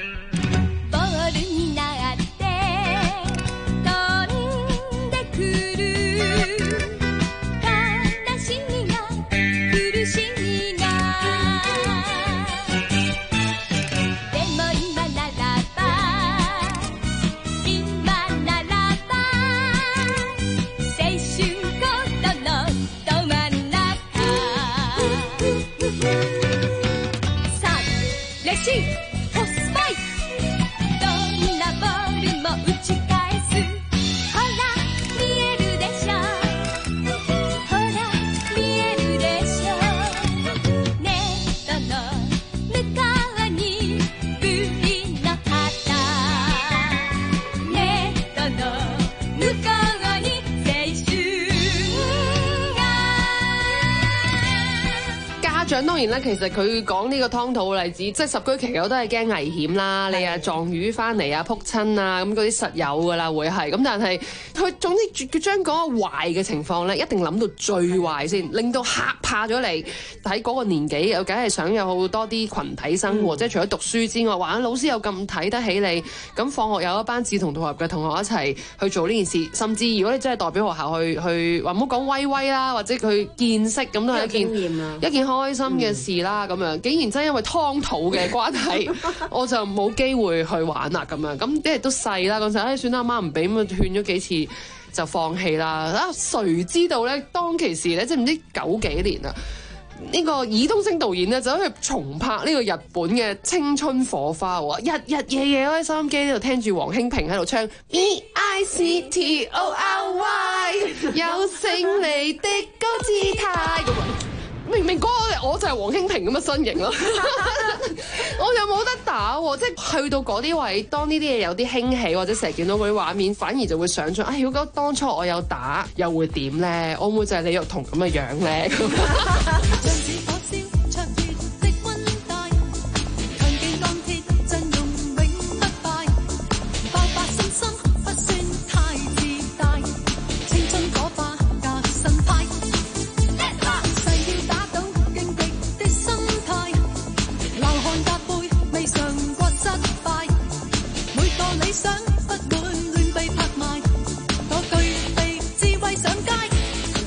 當然啦，其實佢講呢個湯肚嘅例子，即係十居其九都係驚危險啦。你啊撞魚翻嚟啊，撲親啊，咁嗰啲實有噶啦，會係咁。但係佢總之佢將嗰個壞嘅情況咧，一定諗到最壞先，令到嚇怕咗你。喺嗰個年紀，又梗係想有好多啲群體生活，嗯、即係除咗讀書之外，話老師又咁睇得起你，咁放學有一班志同道合嘅同學一齊去做呢件事。甚至如果你真係代表學校去去，話唔好講威威啦，或者佢見識，咁都係一件一件開心嘅事啦。咁樣竟然真係因為湯肚嘅關係，我就冇機會去玩啦。咁樣咁啲人都細啦，嗰陣唉算啦，阿媽唔俾，咁勸咗幾次就放棄啦。啊，誰知道咧？當其時咧，即係唔知九幾年啊，呢個爾冬陞導演咧就去重拍呢個日本嘅青春火花喎，日日夜夜喺收音機呢度聽住黃興平喺度唱 E I C T O R Y， 有勝利的高姿態。明明嗰個我就係黃興平咁嘅身形咯，我又冇得打喎，即係去到嗰啲位，當呢啲嘢有啲興起，或者成日見到嗰啲畫面，反而就會想像，哎，如果當初我有打，又會點咧？我會唔會就係李玉彤咁嘅樣咧？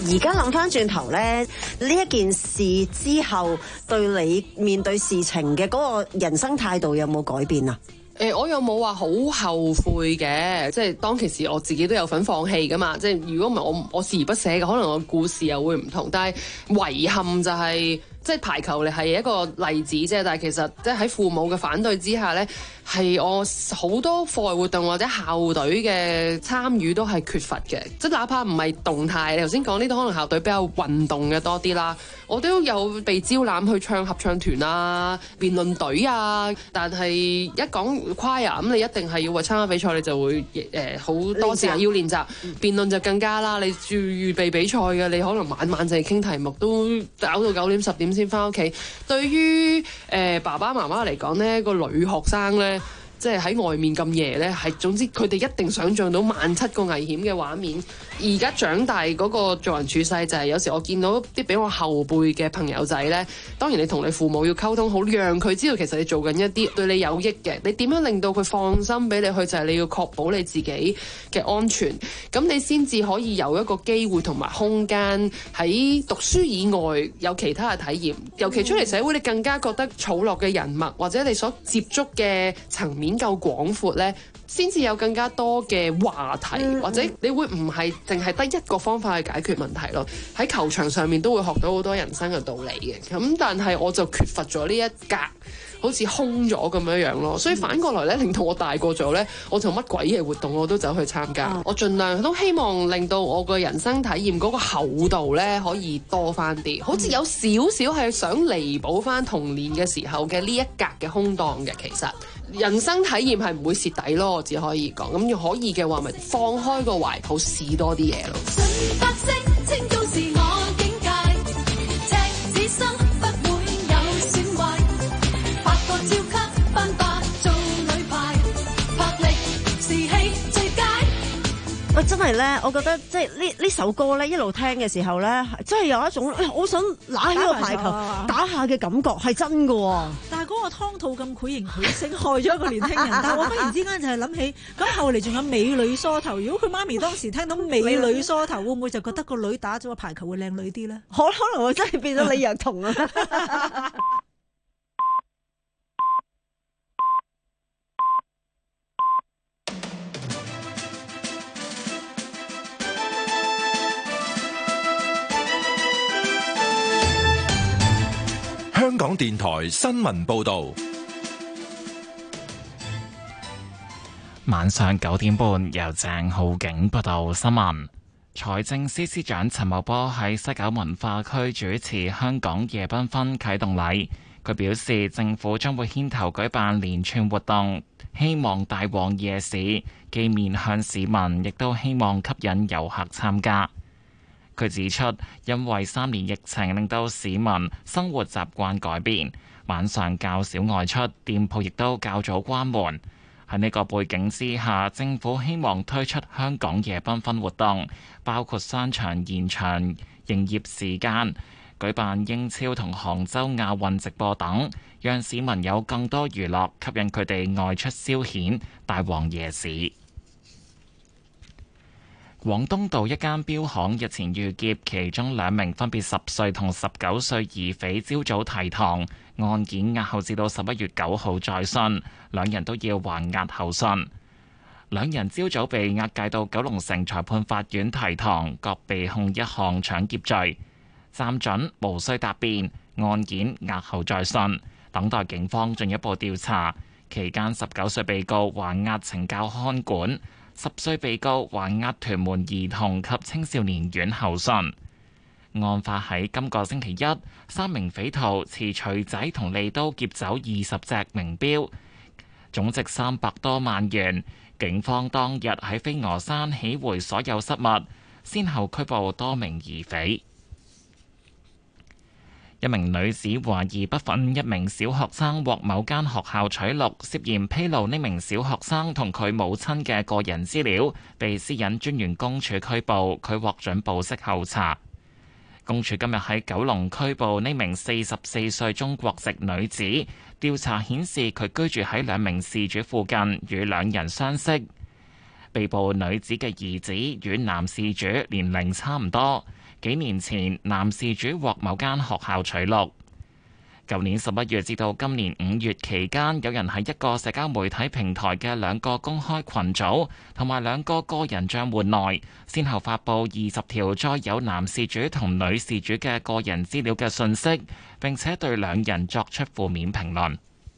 而家諗翻轉頭咧，呢一件事之後對你面對事情嘅嗰個人生態度有冇改變啊？ 誒、呃，我又冇話好後悔嘅，即係當其時我自己都有份放棄噶嘛。即係如果唔係我我視而不捨嘅，可能我故事又會唔同。但係遺憾就係、是。即係排球你係一個例子啫，但係其實即係喺父母嘅反對之下呢，係我好多課外活動或者校隊嘅參與都係缺乏嘅。即係哪怕唔係動態，你頭先講呢度可能校隊比較運動嘅多啲啦，我都有被招攬去唱合唱團啊、辯論隊啊。但係一講 choir 咁，你一定係要為參加比賽，你就會誒好、呃、多時間要練習。辯論就更加啦，你預預備比賽嘅，你可能晚晚就係傾題目，都搞到九點十點先翻屋企。對於誒、呃、爸爸媽媽嚟講呢，個女學生呢，即係喺外面咁夜呢，係總之佢哋一定想像到萬七個危險嘅畫面。而家長大嗰個做人處世就係、是、有時我見到啲比我後輩嘅朋友仔呢，當然你同你父母要溝通好，讓佢知道其實你做緊一啲對你有益嘅。你點樣令到佢放心俾你去，就係、是、你要確保你自己嘅安全，咁你先至可以有一個機會同埋空間喺讀書以外有其他嘅體驗。尤其出嚟社會，你更加覺得儲落嘅人脈或者你所接觸嘅層面夠廣闊呢，先至有更加多嘅話題，或者你會唔係淨係得一個方法去解決問題咯。喺球場上面都會學到好多人生嘅道理嘅，咁但係我就缺乏咗呢一格，好似空咗咁樣樣咯。所以反過來咧，令到我大個咗咧，我就乜鬼嘢活動我都走去參加。嗯、我盡量都希望令到我個人生體驗嗰個厚度咧可以多翻啲，好似有少少係想彌補翻童年嘅時候嘅呢一格嘅空檔嘅。其實人生體驗係唔會蝕底咯，我只可以講。咁要可以嘅話，咪放開個懷抱試多啲嘢咯。 喂，真係咧，我覺得即係呢呢首歌咧，一路聽嘅時候咧，真係有一種我想拿起個排球打下嘅感覺，係真㗎喎。 但係嗰個湯肚咁繪形繪聲，害咗一個年輕人。但係我忽然之間就係諗起，咁後嚟仲有美女梳頭。如果佢媽咪當時聽到美女梳頭，會唔會就覺得個女打咗個排球會靚女啲咧？ 可可能會真係變咗李若彤啊！ 香港電台新聞報道， 晚上九點半由鄭浩景報道新聞。財政司司長陳茂波喺西九文化區主持香港夜繽紛啟動禮，佢表示政府將會牽頭舉辦連串活動，希望帶旺夜市，既面向市民，亦都希望吸引遊客參加。佢指出，因為三年疫情令到市民生活習慣改變，晚上較少外出，店鋪亦都較早關門。喺呢個背景之下，政府希望推出香港夜繽紛活動，包括商場延長營業時間、舉辦英超同杭州亞運直播等，讓市民有更多娛樂，吸引佢哋外出消遣，帶旺夜市。廣東道一間錶行日前遇劫，其中兩名分別十歲同十九歲疑匪朝早提堂，案件押後至到十一月九號再訊，兩人都要還押候訊。兩人朝早被押解到九龍城裁判法院提堂，各被控一項搶劫罪，暫准無需答辯，案件押後再訊，等待警方進一步調查。期間十九歲被告還押懲教看管，十歲被告還押屯門兒童及青少年院候訊。案發喺今個星期一，三名匪徒持錘仔同利刀劫走二十隻名錶，總值三百多萬元。警方當日喺飛鵝山起回所有失物，先後拘捕多名疑匪。一名女子懷疑不忿一名小學生獲某間學校取錄，涉嫌披露呢名小學生同佢母親嘅個人資料，被私隱專員公署拘捕，佢獲准保釋候查。公署今日喺九龍拘捕呢名四十四歲中國籍女子，調查顯示佢居住喺兩名事主附近，與兩人相識。被捕女子嘅兒子與男事主年齡差唔多。 幾年前男事主獲某間學校取錄。舊年十一月至到今年五月期間，有人喺一個社交媒體平台嘅兩個公開群組同埋兩個個人帳戶內，先後發布二十條載有男事主同女事主嘅個人資料嘅信息，並且對兩人作出負面評論。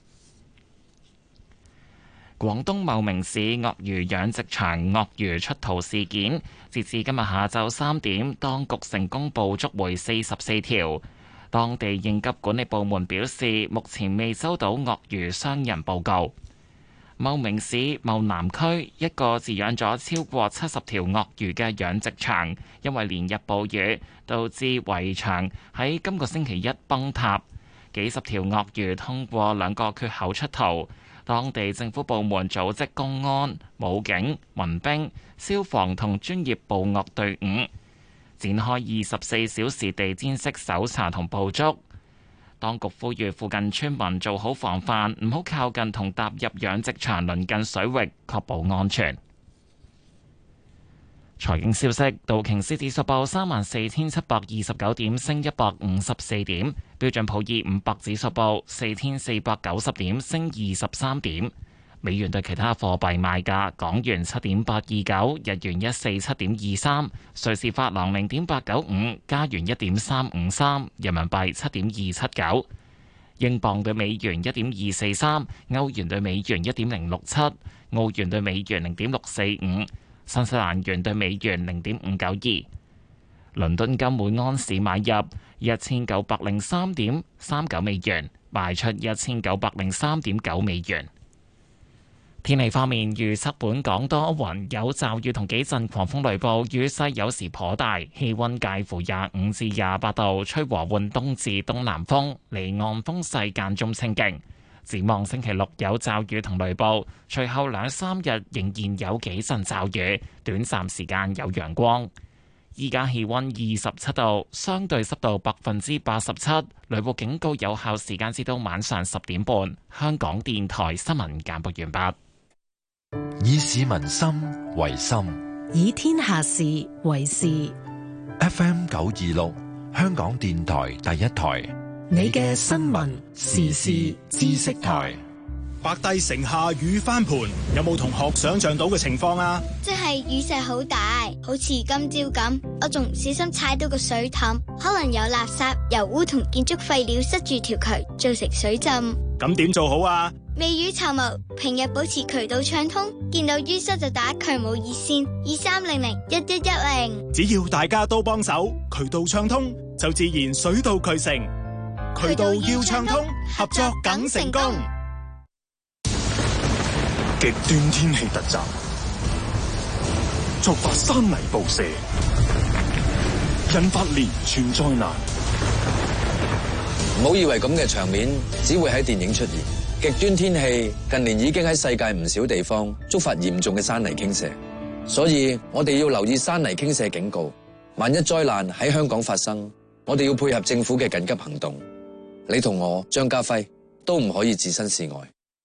廣東茂名市鱷魚養殖場鱷魚出逃事件，截至今日下晝三點，當局成功捕捉回四十四條。當地應急管理部門表示，目前未收到鱷魚傷人報告。茂名市茂南區一個飼養咗超過七十條鱷魚嘅養殖場，因為連日暴雨，導致圍牆喺今個星期一崩塌，幾十條鱷魚通過兩個缺口出逃。當地政府部門組織公安、武警、民兵、消防同專業捕獲隊伍，展開二十四小時地毯式搜查同捕捉。當局呼籲附近村民做好防範，唔好靠近同踏入養殖場鄰近水域，確保安全。財經消息：道瓊斯指數報三萬四千七百二十九點，升一百五十四點；標準普爾五百指數報四千四百九十點，升二十三點。美元對其他貨幣賣價：港元七點八二九，日元一四七點二三，瑞士法郎零點八九五，加元一點三五三，人民幣七點二七九，英鎊對美元一點二四三，歐元對美元一點零六七，澳元對美元零點六四五，新西蘭元對美元零點五九二。倫敦金每安士買入一千九百零三點三九美元，賣出一千九百零三點九美元。天氣方面，預測本港多雲，有驟雨同幾陣狂風雷暴，雨勢有時頗大，氣溫介乎廿五至廿八度，吹和緩東至東南風，離岸風勢間中清勁。展望星期六有驟雨同雷暴，隨後兩三日仍然有幾陣驟雨，短暫時間有陽光。依家氣溫二十七度，相對濕度百分之八十七，雷暴警告有效時間至到晚上十點半。香港電台新聞簡報完畢。 以市民心為心， 以天下事為事。 F M 九二六，香港電台第一台， 你嘅新聞時事知識台。 白帝城下雨翻盤，有冇同學想象到嘅情況啊？ 即係雨勢好大，好似今朝咁，我仲唔小心踩到個水凼，可能有垃圾、油污同建築廢料塞住條渠，造成水浸。 咁點做好啊？ 未雨綢繆，平日保持渠道暢通，見到淤塞就打渠務熱線二三零零一一一零。 只要大家都幫手，渠道暢通就自然水到渠成。渠道要暢通，合作梗成功。極端天氣突襲，觸發山泥暴瀉，引發連串災難。 唔好以為咁嘅場面只會喺電影出現。極端天氣近年已經喺世界唔少地方觸發嚴重嘅山泥傾瀉，所以我哋要留意山泥傾瀉警告。萬一災難喺香港發生，我哋要配合政府嘅緊急行動。你同我張家輝都唔可以置身事外。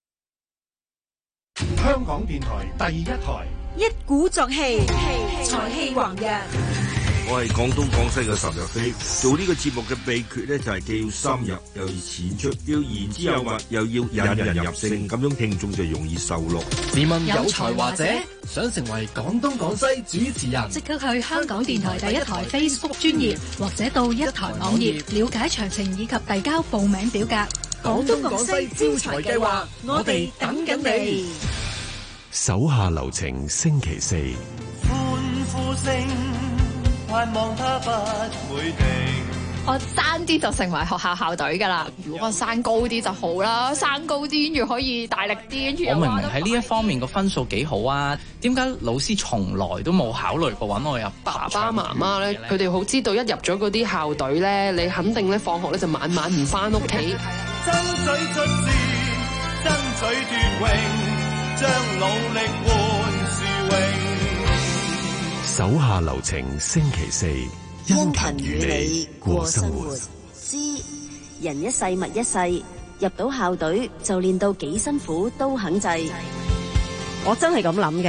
香港電台第一台， 一鼓作氣，才氣橫溢。 我係廣東廣西嘅岑日飛，做呢個節目嘅秘訣咧就係既要深入，又要淺出，要言之有物，又要引人入勝，咁樣聽眾就容易受落。 自問有才華者，想成為廣東廣西主持人， 即刻去香港電台第一台 Facebook 專頁，或者到一台網頁了解詳情以及遞交報名表格。 廣東廣西招才計劃，我哋等緊你。 手下留情，星期四。 歡呼聲，盼望他不會停。 我爭啲就成為學校校隊㗎啦。如果我生高啲就好啦，生高啲跟住可以大力啲，跟住我明明喺呢一方面個分數幾好啊，點解老師從來都冇考慮過揾我入？ 爸爸媽媽咧，佢哋好知道一入咗嗰啲校隊咧，你肯定咧放學咧就晚晚唔翻屋企。 爭取出戰，爭取奪榮，將努力換殊榮。 手下留情，星期四，殷勤與你過生活。 知人一世物一世，入到校隊就練到幾辛苦都肯制。 我真係咁諗嘅，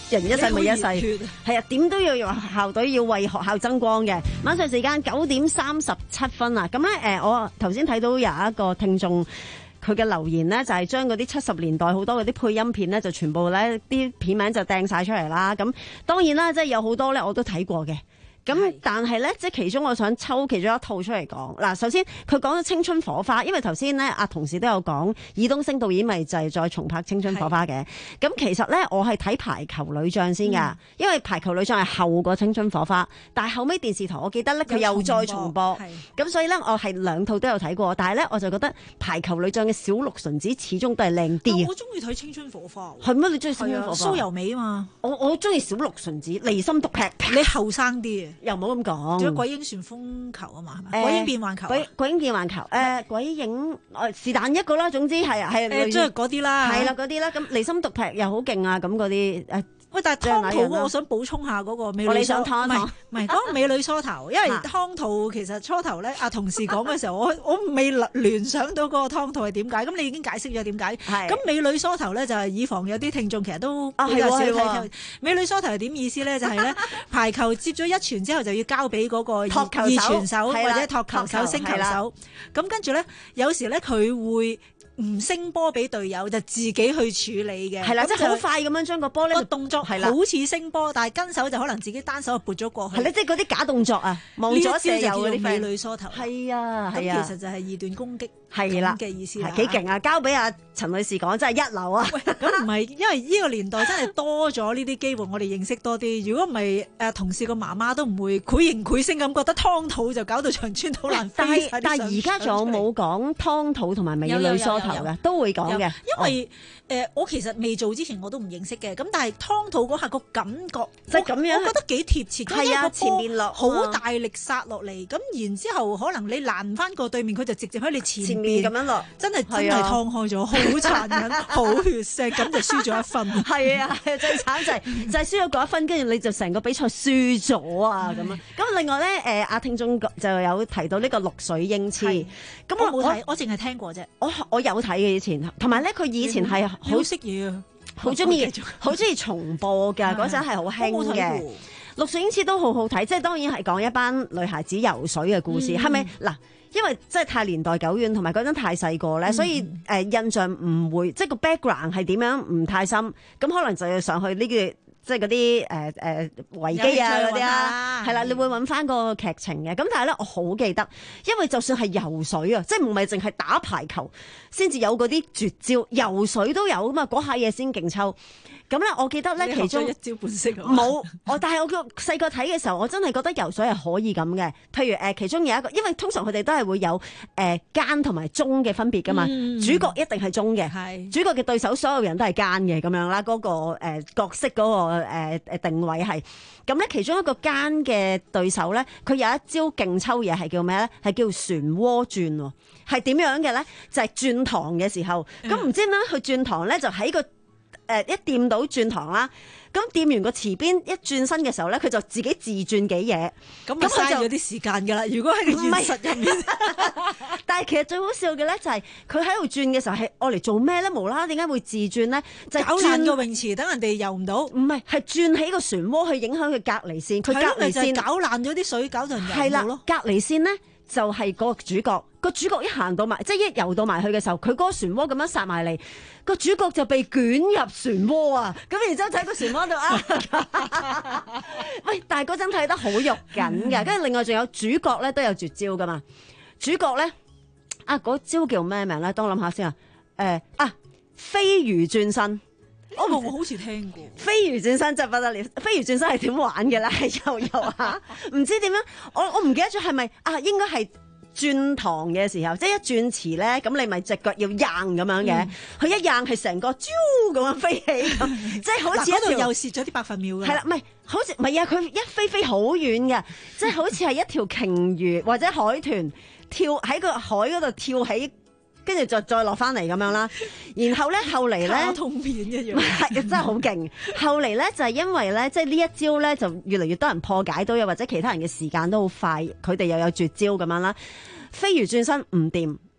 人一世咪一世，係啊，點都要用校隊要為學校爭光嘅。晚上時間九點三十七分啊，咁咧誒，我頭先睇到有一個聽眾佢嘅留言咧，就係將嗰啲七十年代好多嗰啲配音片咧，就全部咧啲片名就掟晒出嚟啦。咁當然啦，即係有好多咧我都睇過嘅。咁但係咧，即係其中我想抽其中一套出嚟講。嗱，首先佢講咗青春火花，因為頭先咧阿同事都有講，爾冬陞導演咪就係再重拍青春火花嘅。咁其實咧，我係睇排球女將先㗎，嗯、因為排球女將係後過青春火花，但係後尾電視台我記得咧佢又再重播，咁所以咧我係兩套都有睇過，但係咧我就覺得排球女將嘅小鹿純子始終都係靚啲。 我中意睇青春火花。 係咩？你中意青春火花？ 蘇柔美啊嘛。 我我中意小鹿純子，離心獨劈。 你後生啲啊？ 又冇咁講。 仲有鬼影旋風球啊嘛，係咪？鬼影變幻球。 鬼鬼影變幻球。誒，鬼影誒是但一個啦，總之係係誒，即係嗰啲啦。 係啦，嗰啲啦。咁離心獨劈又好勁啊！咁嗰啲誒。 喂，但係湯肚我想補充下嗰個美女梳，唔係唔係嗰個美女梳頭，因為湯肚其實初頭咧，阿同事講嘅時候，我我未聯想到嗰個湯肚係點解，咁你已經解釋咗點解。咁美女梳頭咧就係以防有啲聽眾其實都比較少睇。美女梳頭係點意思咧？就係咧排球接咗一傳之後就要交俾嗰個二傳手或者托球手、星球手。咁跟住咧，有時咧佢會唔升波俾隊友，就自己去處理嘅。 係啦，即係好快咁樣將個波咧， 個動作好似升波，但係跟手就可能自己單手就撥咗過去。 係咧，即係嗰啲假動作啊，望咗射右嗰啲美女梳頭。 係啊，係啊， 其實就係二段攻擊。 係啦嘅意思啦， 幾勁啊！交俾阿陳女士講，真係一流啊！ 咁唔係，因為呢個年代真係多咗呢啲機會，我哋認識多啲。如果唔係，誒同事個媽媽都唔會繪形繪聲咁覺得湯肚就搞到長穿肚難飛。 但係但係而家仲有冇講湯肚同埋美女梳頭嘅？都會講嘅。 因為誒，我其實未做之前我都唔認識嘅。咁但係湯肚嗰下個感覺， 即係咁樣， 我覺得幾貼切。 係啊，前面落好大力殺落嚟，咁然之後可能你攔翻個對面，佢就直接喺你前面咁樣落， 真係真係燙開咗，好殘忍，好血腥，咁就輸咗一分。 係啊，最慘就係就係輸咗嗰一分，跟住你就成個比賽輸咗啊咁啊！咁另外咧，誒阿聽眾就有提到呢個綠水英雌，咁我冇睇，我淨係聽過啫。 我我有睇嘅以前，同埋咧佢以前係好識嘢啊， 好中意好中意重播㗎，嗰陣係好興嘅。綠水英雌都好好睇，即係當然係講一班女孩子游水嘅故事，係咪嗱？因為真係太年代久遠，同埋嗰陣太細個咧，所以誒、呃、印象唔會，即係個 background 係點樣唔太深，咁可能就要上去呢、這個即係嗰啲誒誒維基啊嗰啲啊，係啦，你會揾翻個劇情嘅。咁但係咧，我好記得，因為就算係游水啊，即係唔係淨係打排球先至有嗰啲絕招，游水都有噶嘛，嗰下嘢先勁抽。咁咧，我記得咧，其中一招半式冇我，但係我個細個睇嘅時候，我真係覺得游水係可以咁嘅。譬如誒、呃，其中有一個，因為通常佢哋都係會有誒奸同埋忠嘅分別噶嘛。嗯、主角一定係忠嘅，是主角嘅對手所有人都係奸嘅咁樣啦。嗰、那個誒、呃、角色嗰、那個誒誒、呃、定位係咁咧。其中一個奸嘅對手咧，佢有一招勁抽嘢係叫咩咧？係叫漩渦轉喎。係點樣嘅咧？就係、是、轉塘嘅時候，咁唔、嗯、知點解佢轉塘咧就喺個。誒一掂到轉塘啦，咁掂完個池邊一轉身嘅時候咧，佢就自己自轉幾嘢， 咁咪嘥咗啲時間㗎啦。如果喺個現實入面， 但係其實最好笑嘅咧就係佢喺度轉嘅時候係愛嚟做咩咧？無啦啦點解會自轉咧？就係、 搞爛個泳池，等人哋游唔到。 唔係，係轉起個漩渦去影響佢隔離線。佢隔離線搞爛咗啲水，搞到人游唔到咯。 係啦，隔離線咧就係個主角。個主角一行到埋，即係一游到埋去嘅時候，佢嗰個漩渦咁樣殺埋嚟，個主角就被捲入漩渦啊！咁然之後就喺個漩渦度啊！喂，但係嗰陣睇得好肉緊嘅，跟住另外仲有主角咧都有絕招噶嘛？主角咧啊，嗰招叫咩名咧？等我諗下先啊！誒啊，飛魚轉身。 哦，我好似聽過飛魚轉身真係不得了！飛魚轉身係點玩嘅咧？係游游下，唔知點樣？我我唔記得咗係咪啊？應該係。轉塘嘅時候，即係一轉池咧，咁你咪隻腳要硬咁樣嘅，佢、嗯、一硬係成個啾咁樣飛起，即係好似嗰度又蝕咗啲百分秒嘅。 係啦，唔係好似唔係啊，佢一飛飛好遠嘅，即係好似係一條鯨魚或者海豚跳喺個海嗰度跳起，跟住就再落翻嚟咁樣啦。然後咧，後嚟咧， 卡通片一樣， 係真係好勁。後嚟咧就係、是、因為咧，即係呢一招咧就越嚟越多人破解到，又或者其他人嘅時間都好快，佢哋又有絕招咁樣啦。飛魚轉身唔掂，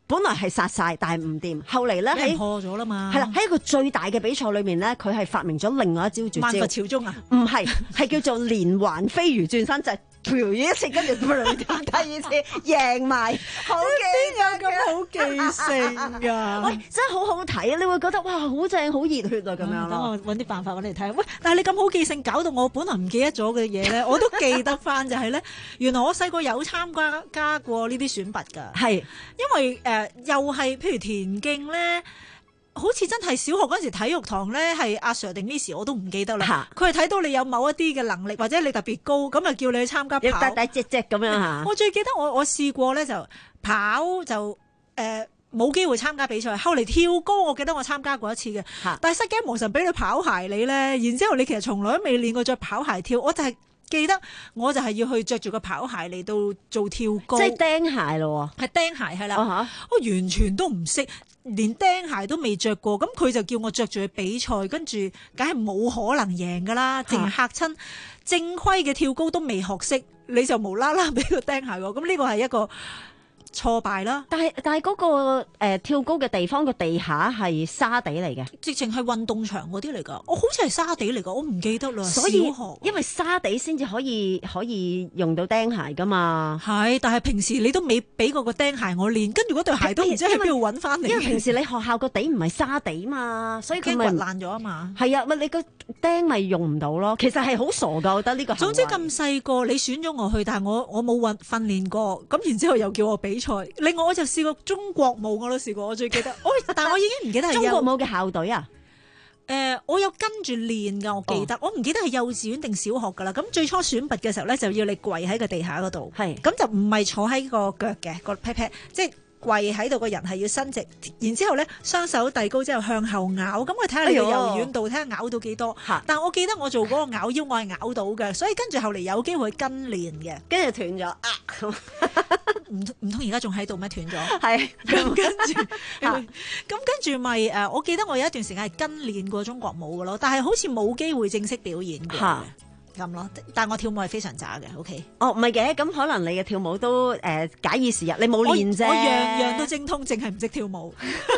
本來係殺晒，但係唔掂。後嚟咧喺破咗啦嘛， 係啦，喺一個最大嘅比賽裏面咧，佢係發明咗另外一招絕招。 萬佛朝宗啊？ 唔係，係叫做連環飛魚轉身，就係跳一次，跟住第二次贏埋。好邊有咁好記性㗎？ 喂，真係好好睇啊！你會覺得哇，好正，好熱血啊咁樣咯。 等我揾啲辦法揾嚟睇。喂，但係你咁好記性，搞到我本來唔記得咗嘅嘢咧，我都記得翻就係咧，原來我細個有參加加過呢啲選拔㗎。 係， 因為誒、呃、又係譬如田徑咧。好似真係小學嗰陣時體育堂咧，係阿 Sir 定 Miss 我都唔記得啦。佢係睇到你有某一啲嘅能力，或者你特別高，咁啊叫你去參加跑。 大大隻隻咁樣嚇。 我最記得我我試過咧就跑就誒冇機會參加比賽，後嚟跳高我記得我參加過一次嘅。但係失驚無神俾你跑鞋你咧，然之後你其實從來都未練過着跑鞋跳，我就係記得我就係要去着住個跑鞋嚟到做跳高。 即係釘鞋咯喎。 係釘鞋係啦。 Uh-huh. 我完全都唔識。連釘鞋都未着過，咁佢就叫我着住去比賽，跟住梗係冇可能贏噶啦，淨係嚇親。正規嘅跳高都未學識，你就無啦啦俾個釘鞋我，咁呢個係一個挫敗啦。 但係但係嗰個、呃、跳高嘅地方個地下係沙地嚟嘅， 直情係運動場嗰啲嚟㗎。我好似係沙地嚟㗎，我唔記得啦。 所以小學因為沙地先至可以可以用到釘鞋㗎嘛。 係，但係平時你都未俾過個釘鞋我練，跟住嗰對鞋都唔知喺邊度揾翻嚟。 因為平時你學校個地唔係沙地嘛，所以佢咪掘爛咗啊嘛。 係啊，咪你個釘咪用唔到咯。其實係好傻㗎，我覺得呢個。 總之咁細個，你選咗我去，但係我我冇運訓練過，咁然之後又叫我比賽。另外我就試過中國舞，我都試過，我最記得。我但係我已經唔記得係中國舞嘅校隊啊。 誒、呃，我有跟住練㗎，我記得，哦、我唔記得係幼稚園定小學㗎啦。咁最初選拔嘅時候咧，就要你跪喺個地下嗰度，係咁就唔係坐喺個腳嘅個 pat pat，即係跪喺度個人係要伸直，然之後咧雙手遞高之後向後咬，咁我睇下你嘅柔軟度，睇下咬到幾多。但係我記得我做嗰個咬腰，我係咬到嘅，所以跟住後嚟有機會跟練嘅， 跟住斷咗啊！ 唔唔通而家仲喺度咩？斷咗係咁跟住，咁跟住咪誒？我記得我有一段時間係跟練過中國舞嘅咯，但係好似冇機會正式表演嘅咁咯。但係我跳舞係非常渣嘅。OK， 哦唔係嘅，咁可能你嘅跳舞都誒、呃、假以時日，你冇練啫。 我樣樣都精通，淨係唔識跳舞。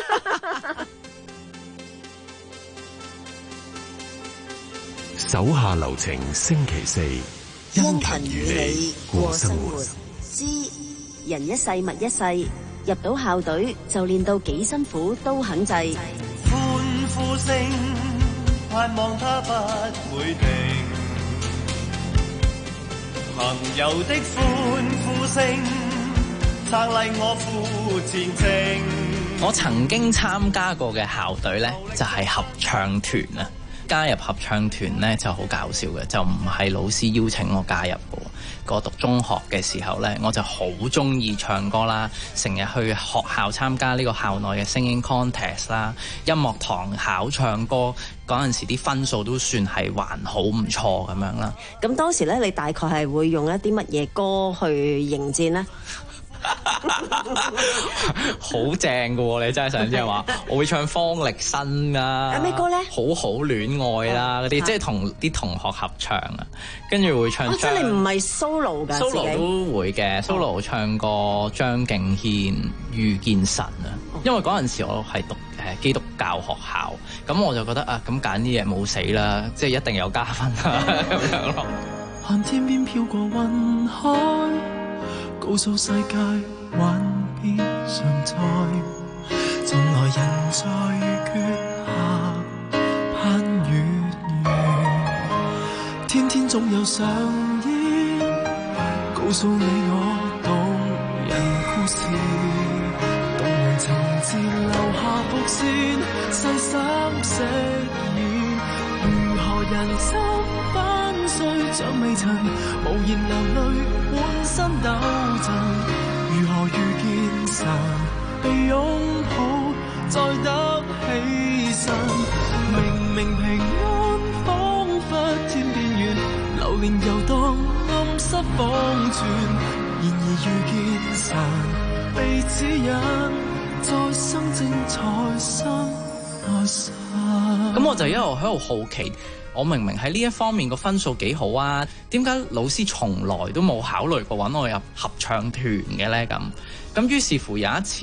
手下留情，星期四，殷勤與你過生活。 知人一世物一世，入到校隊就練到幾辛苦都肯制。 歡呼聲，盼望他不會停。朋友的歡呼聲，撐勵我赴前程。 我曾經參加過嘅校隊呢，就係合唱團啊！加入合唱團呢就好搞笑嘅，就唔係老師邀請我加入嘅。我讀中學嘅時候呢，我就好中意唱歌啦，成日去學校參加呢個校內嘅 singing contest 啦，音樂堂考唱歌嗰陣時啲分數都算係還好唔錯咁樣啦。 咁當時呢，你大概係會用一啲乜嘢歌去迎戰呢？ 好正㗎喎！你真係想知係嘛？我會唱方力申啊， 有咩歌咧？ 好好戀愛啦嗰啲，即係同啲同學合唱啊，跟住會唱。 哦，即係你唔係 solo 㗎 ？solo 都會嘅 ，solo 唱過張敬軒《遇見神》啊，因為嗰陣時我係讀誒基督教學校，咁我就覺得啊，咁揀啲嘢冇死啦，即係一定有加分啊咁樣咯。 看天邊飄過雲海，告訴世界幻變常在，從來人在月下盼月圓，天天總有上演，告訴你我動人故事，動人情節留下伏線，細心飾演，如何人生翻碎像微塵，無言流淚滿身抖震，如何遇見神，被擁抱再得起身，明明平安彷彿天邊遠，流連遊蕩暗室方寸，然而遇見神，被指引再生精彩生愛神。 咁我就一路喺度好奇，我明明喺呢一方面個分數幾好啊，點解老師從來都冇考慮過揾我入合唱團嘅呢？咁咁於是乎有一次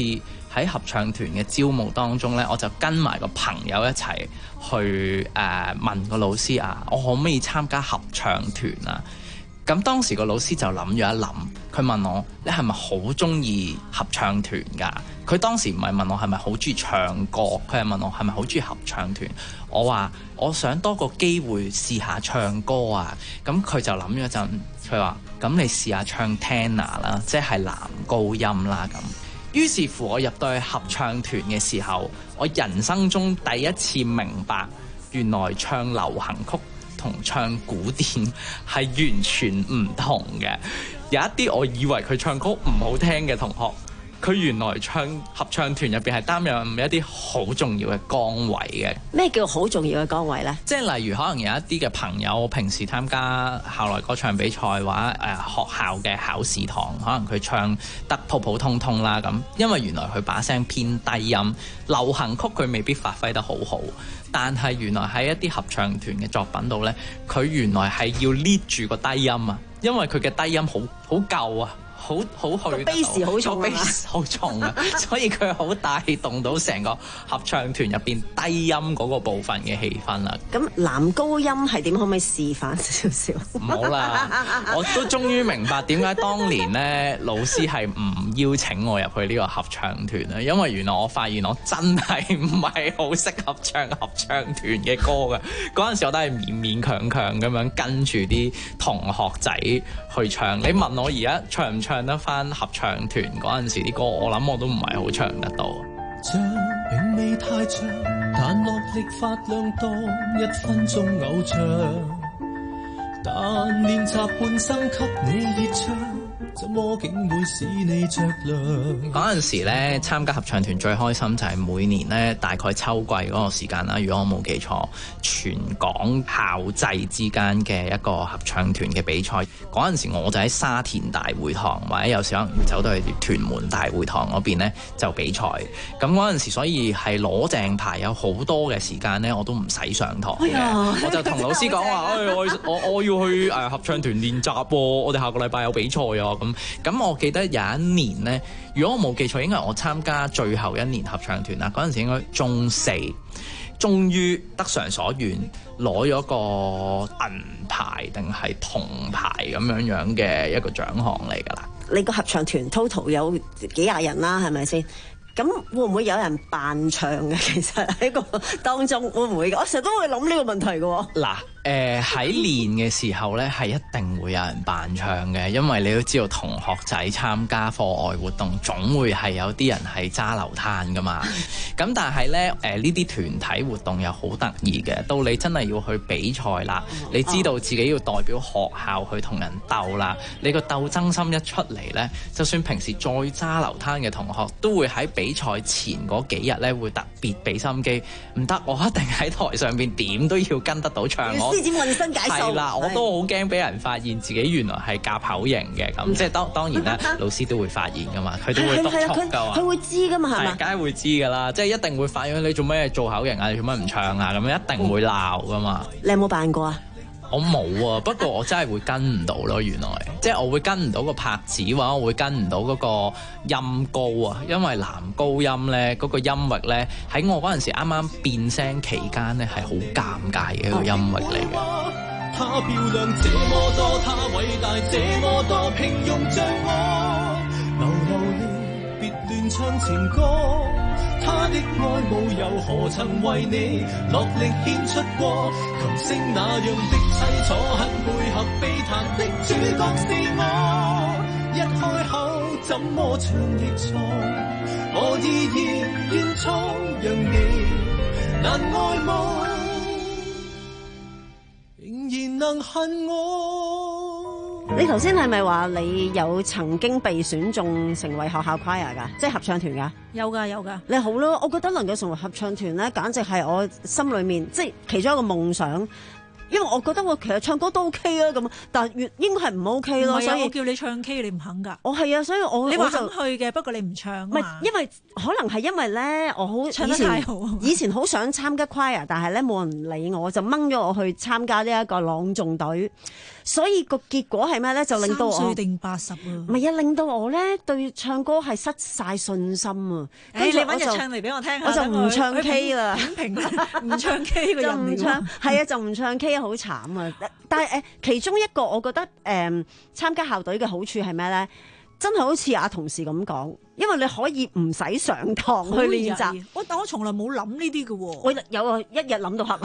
喺合唱團嘅招募當中呢，我就跟埋個朋友一齊去誒、呃、問個老師啊，我可唔可以參加合唱團啊？咁當時個老師就諗咗一諗，佢問我：你係咪好中意合唱團㗎？佢當時唔係問我係咪好中意唱歌，佢係問我係咪好中意合唱團。我話我想多個機會試下唱歌啊。咁佢就諗咗一陣，佢話：咁你試下唱 tenor 啦，即係男高音啦咁。於是乎我入到去合唱團嘅時候，我人生中第一次明白，原來唱流行曲同唱古典係完全唔同嘅。有一啲我以為佢唱歌唔好聽嘅同學，佢原來唱合唱團入邊係擔任一啲好重要嘅崗位嘅。 咩叫好重要嘅崗位呢？ 即係例如可能有一啲嘅朋友平時參加校內歌唱比賽或者誒、呃、學校嘅考試堂，可能佢唱得普普通通啦咁，因為原來佢把聲偏低音，流行曲佢未必發揮得好好。但係原來喺一啲合唱團嘅作品度呢，佢原來係要 lead 住個低音啊，因為佢嘅低音好好夠啊，好好去得到，個 bass 好重啊，個 bass 好重啊，所以佢好帶動到成個合唱團入邊低音嗰個部分嘅氣氛啦。 咁男高音係點？可唔可以示範少少？ 唔好啦，我都終於明白點解當年呢老師係唔邀請我入去呢個合唱團啦，因為原來我發現我真係唔係好適合唱合唱團嘅歌嘅。嗰陣時我都係勉勉強強咁樣跟住啲同學仔去唱。你問我而家唱唔唱得翻合唱團嗰陣時啲歌，我諗我都唔係好唱得到。 像並未太長，但落力發亮多一分鐘偶像，但練習半生給你熱唱，怎麼竟會使你着涼？ 嗰陣時咧，參加合唱團最開心就係每年咧，大概秋季嗰個時間啦。如果我冇記錯，全港校際之間嘅一個合唱團嘅比賽，嗰陣時我就喺沙田大會堂，或者有時可能走到去屯門大會堂嗰邊咧就比賽。咁嗰陣時，所以係攞正牌，有好多嘅時間咧，我都唔使上堂嘅。哎、我就同老師講話：，哎，我我我要去誒合唱團練習喎，我哋下個禮拜有比賽啊！咁咁，我記得有一年呢，如果我冇記錯，應該係我參加最後一年合唱團啦。嗰陣時應該中四，終於得償所願，攞咗個銀牌定係銅牌咁樣樣嘅一個獎項嚟㗎啦。 你個合唱團 total 有幾廿人啦，係咪先？咁會唔會有人扮唱嘅？其實喺個當中會唔會？我成日都會諗呢個問題嘅喎。 嗱。誒喺練嘅時候呢，係一定會有人扮唱嘅，因為你都知道同學仔參加課外活動，總會係有啲人係揸流灘噶嘛。咁但係呢，誒呢啲團體活動又好得意嘅，到你真係要去比賽啦，你知道自己要代表學校去同人鬥啦，你個鬥爭心一出嚟呢，就算平時再揸流灘嘅同學，都會喺比賽前嗰幾日呢，會特別俾心機。唔得，我一定喺台上邊點都要跟得到唱我。 施展渾身解數係啦， 我都好驚俾人發現自己原來係夾口型嘅咁，即係當當然啦，老師都會發現噶嘛，佢都會督促噶嘛， 佢會知噶嘛，係嘛？ 梗係會知噶啦，即係一定會發現你做咩做口型啊，你做咩唔唱啊，咁樣一定會鬧噶嘛。 你有冇扮過啊？ 我冇啊，不過我真係會跟唔到咯，原來即係我會跟唔到個拍子，或者我會跟唔到嗰個音高啊，因為男高音咧嗰個音域咧喺我嗰陣時啱啱變聲期間咧係好尷尬嘅一個音域嚟嘅。 她漂亮這麼多，她偉大這麼多，平庸像我，流流離別亂唱情歌，她的愛慕又何曾為你落力獻出過？琴聲那樣的凄楚，很配合悲嘆的主角是我，一開口怎麼唱亦錯，我依然願錯，讓你難愛慕，仍然能恨我。 你頭先係咪話你有曾經被選中成為學校 choir 㗎，即係合唱團㗎？ 有㗎有㗎。 你好咯，我覺得能夠成為合唱團咧，簡直係我心裏面即係其中一個夢想。 因為我覺得我其實唱歌都 OK 啊咁，但係粵應該係唔 OK 咯，所以我叫你唱 K 你唔肯㗎。 我係啊，所以我你話我就肯去嘅，不過你唔唱。 唔係，因為可能係因為咧，我好唱得太好， 以前好想參加 choir，但係咧冇人理我，就掹咗我去參加呢一個朗誦隊，所以個結果係咩咧？就令到我三歲定八十啊！ 唔係啊，令到我咧對唱歌係失晒信心啊！ 誒，你揾日唱嚟俾我聽下， 我就唔唱 K 啦， 評評唔唱 K 個人就唔唱，係啊，就唔唱 K 好慘啊！但係誒，其中一個我覺得誒參加校隊嘅好處係咩咧？真係好似阿同事咁講，因為你可以唔使上堂去練習。 我但我從來冇諗呢啲嘅喎。 我有啊，一日諗到黑。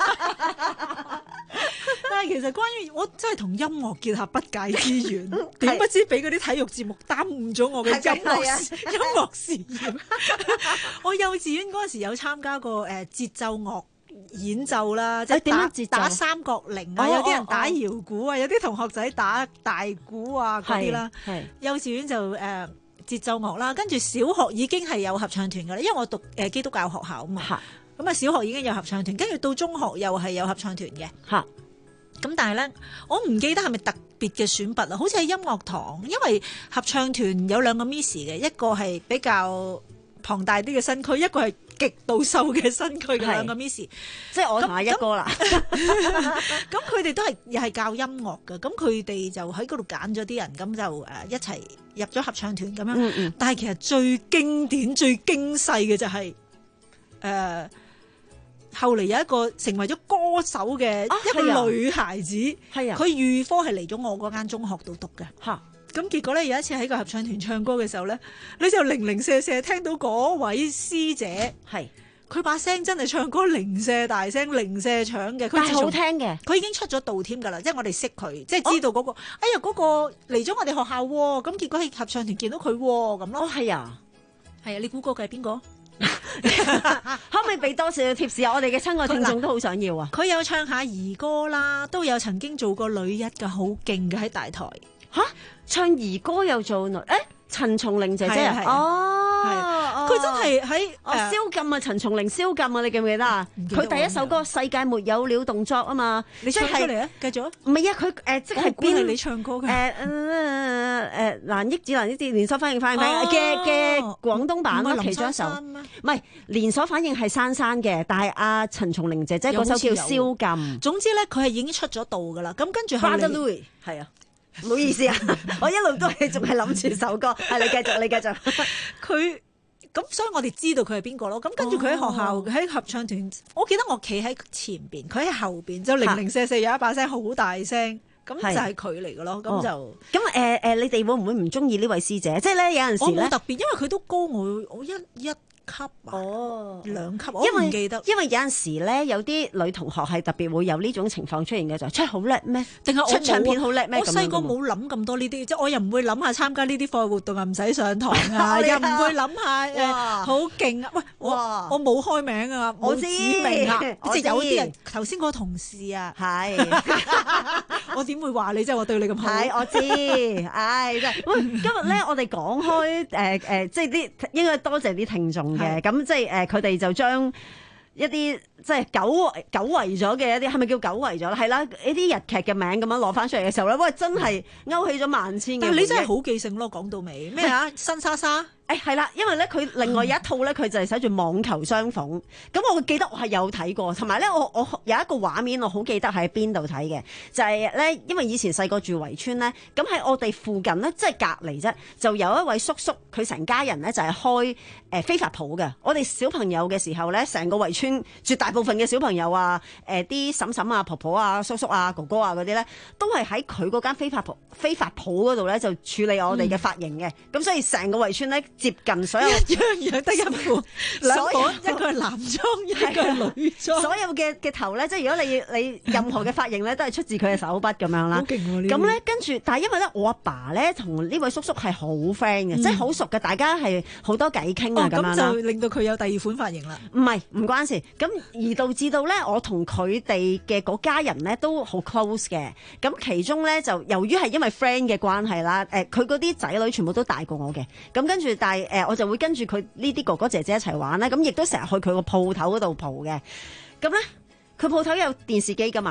但係其實關於我真係同音樂結合不解之緣，點不知俾嗰啲體育節目耽誤咗我嘅音樂音樂事業。我幼稚園嗰陣時有參加過誒節奏樂演奏啦，即係打打三角鈴啊，有啲人打搖鼓啊，有啲同學仔打大鼓啊嗰啲啦。幼稚園就誒、呃、節奏樂啦，跟住小學已經係有合唱團㗎啦，因為我讀誒基督教學校啊嘛。咁啊，小學已經有合唱團，跟住到中學又係有合唱團嘅。嚇！咁但係咧，我唔記得係咪特別嘅選拔啊？好似係音樂堂，因為合唱團有兩個 miss 嘅，一個係比較龐大啲嘅身軀，一個係極度瘦嘅身軀嘅兩個 miss，即係我同阿一哥啦。 咁佢哋都係又係教音樂嘅，咁佢哋就喺嗰度揀咗啲人，咁就誒一齊入咗合唱團咁樣。嗯嗯，但係其實最經典、最驚世嘅就係、是、誒。呃後嚟有一個成為咗歌手嘅一個女孩子，係啊，佢預科係嚟咗我嗰間中學度讀嘅。嚇，咁結果咧有一次喺個合唱團唱歌嘅時候咧，你就零零舍舍聽到嗰位師姐係佢把聲真係唱歌零舍大聲、零舍搶嘅， 但係好聽嘅。 佢已經出咗道添㗎啦，即係我哋識佢，即係知道嗰、嗰個。哦、哎呀，嗰、嗰個嚟咗我哋學校喎，咁結果喺合唱團見到佢喎，咁咯。 哦，係啊， 係啊，你估嗰個係邊個？ 可唔可以俾多少少貼士啊？我哋嘅親愛聽眾都好想要啊！ 佢有唱下兒歌啦，都有曾經做過女一嘅，好勁嘅喺大台。 吓，唱兒歌又做女？誒、欸，陳松伶姐姐啊？哦， 佢真係喺誒宵禁啊！陳松伶宵禁啊！你記唔記得啊？佢第一首歌《世界沒有了動作》啊嘛， 你唱出嚟啊！繼續啊！ 唔係啊，佢誒即係邊係你唱歌嘅？ 誒誒難抑止難抑止連鎖反應反應嘅嘅廣東版咯，其中一首。唔係連鎖反應係珊珊嘅，但係阿陳松伶姐姐嗰首叫《宵禁》。 總之咧，佢係已經出咗道噶啦。咁跟住後嚟 Louis 係啊。唔好意思啊，我一路都係仲係諗住首歌，係你繼續，你繼續。 佢咁，所以我哋知道佢係邊個咯。咁跟住佢喺學校喺合唱團，我記得我企喺前邊，佢喺後邊，就零零舍舍有一把聲好大聲，咁就係佢嚟嘅咯。咁就咁誒誒，你哋會唔會唔中意呢位師姐？即係咧有陣時咧， 我冇特別，因為佢都高我我一一級哦，兩級，我唔記得。 因為有陣時咧，有啲女同學係特別會有呢種情況出現嘅，就出好叻咩？ 定係出唱片好叻咩？ 我細個冇諗咁多呢啲，即係我又唔會諗下參加呢啲課外活動啊，唔使上堂啊，又唔會諗下誒好勁啊！喂，我我冇開名啊，冇指名啊，即係有啲人頭先嗰個同事啊，係我點會話你？即係我對你咁好， 係我知，唉，真係。喂，今日咧我哋講開誒誒，即係啲應該多謝啲聽眾。嘅咁即係誒，佢哋就將一啲即係久久違咗嘅一啲，係咪叫久違咗啦？係啦，呢啲日劇嘅名咁樣攞翻出嚟嘅時候咧，喂，真係勾起咗萬千嘅。 但係你真係好記性咯，講到尾咩啊？新莎莎。 誒係啦，因為咧佢另外有一套咧，佢就係寫住網球雙鳳。咁我記得我係有睇過，同埋咧我我有一個畫面我好記得喺邊度睇嘅，就係、是、咧因為以前細個住圍村咧，咁喺我哋附近咧，即係隔離啫，就有一位叔叔，佢成家人咧就係開誒飛髮鋪嘅。我哋小朋友嘅時候咧，成個圍村絕大部分嘅小朋友啊，誒啲嬸嬸啊、婆婆啊、叔叔啊、哥哥啊嗰啲咧，都係喺佢嗰間飛髮鋪飛髮鋪嗰度咧，就處理我哋嘅髮型嘅。咁、嗯、所以成個圍村咧，接近所有一樣樣得一副兩款，一個係男裝，一個係女裝。 所有嘅嘅頭咧，即係如果你你任何嘅髮型咧，都係出自佢嘅手筆咁樣啦。 好勁喎！ 咁咧跟住，但係因為咧，我阿爸咧同呢位叔叔係好 friend 嘅，嗯、即係好熟嘅，大家係好多偈傾啊咁樣啦。 咁就令到佢有第二款髮型啦。 唔係唔關事，咁而導致到咧，我同佢哋嘅嗰家人咧都好 close 嘅。咁其中咧就由於係因為 friend 嘅關係啦，誒佢嗰啲仔女全部都大過我嘅。咁跟住，但係誒、呃、我就會跟住佢呢啲哥哥姐姐一齊玩啦。咁亦都成日去佢個鋪頭嗰度蒲嘅。咁咧佢鋪頭有電視機噶嘛？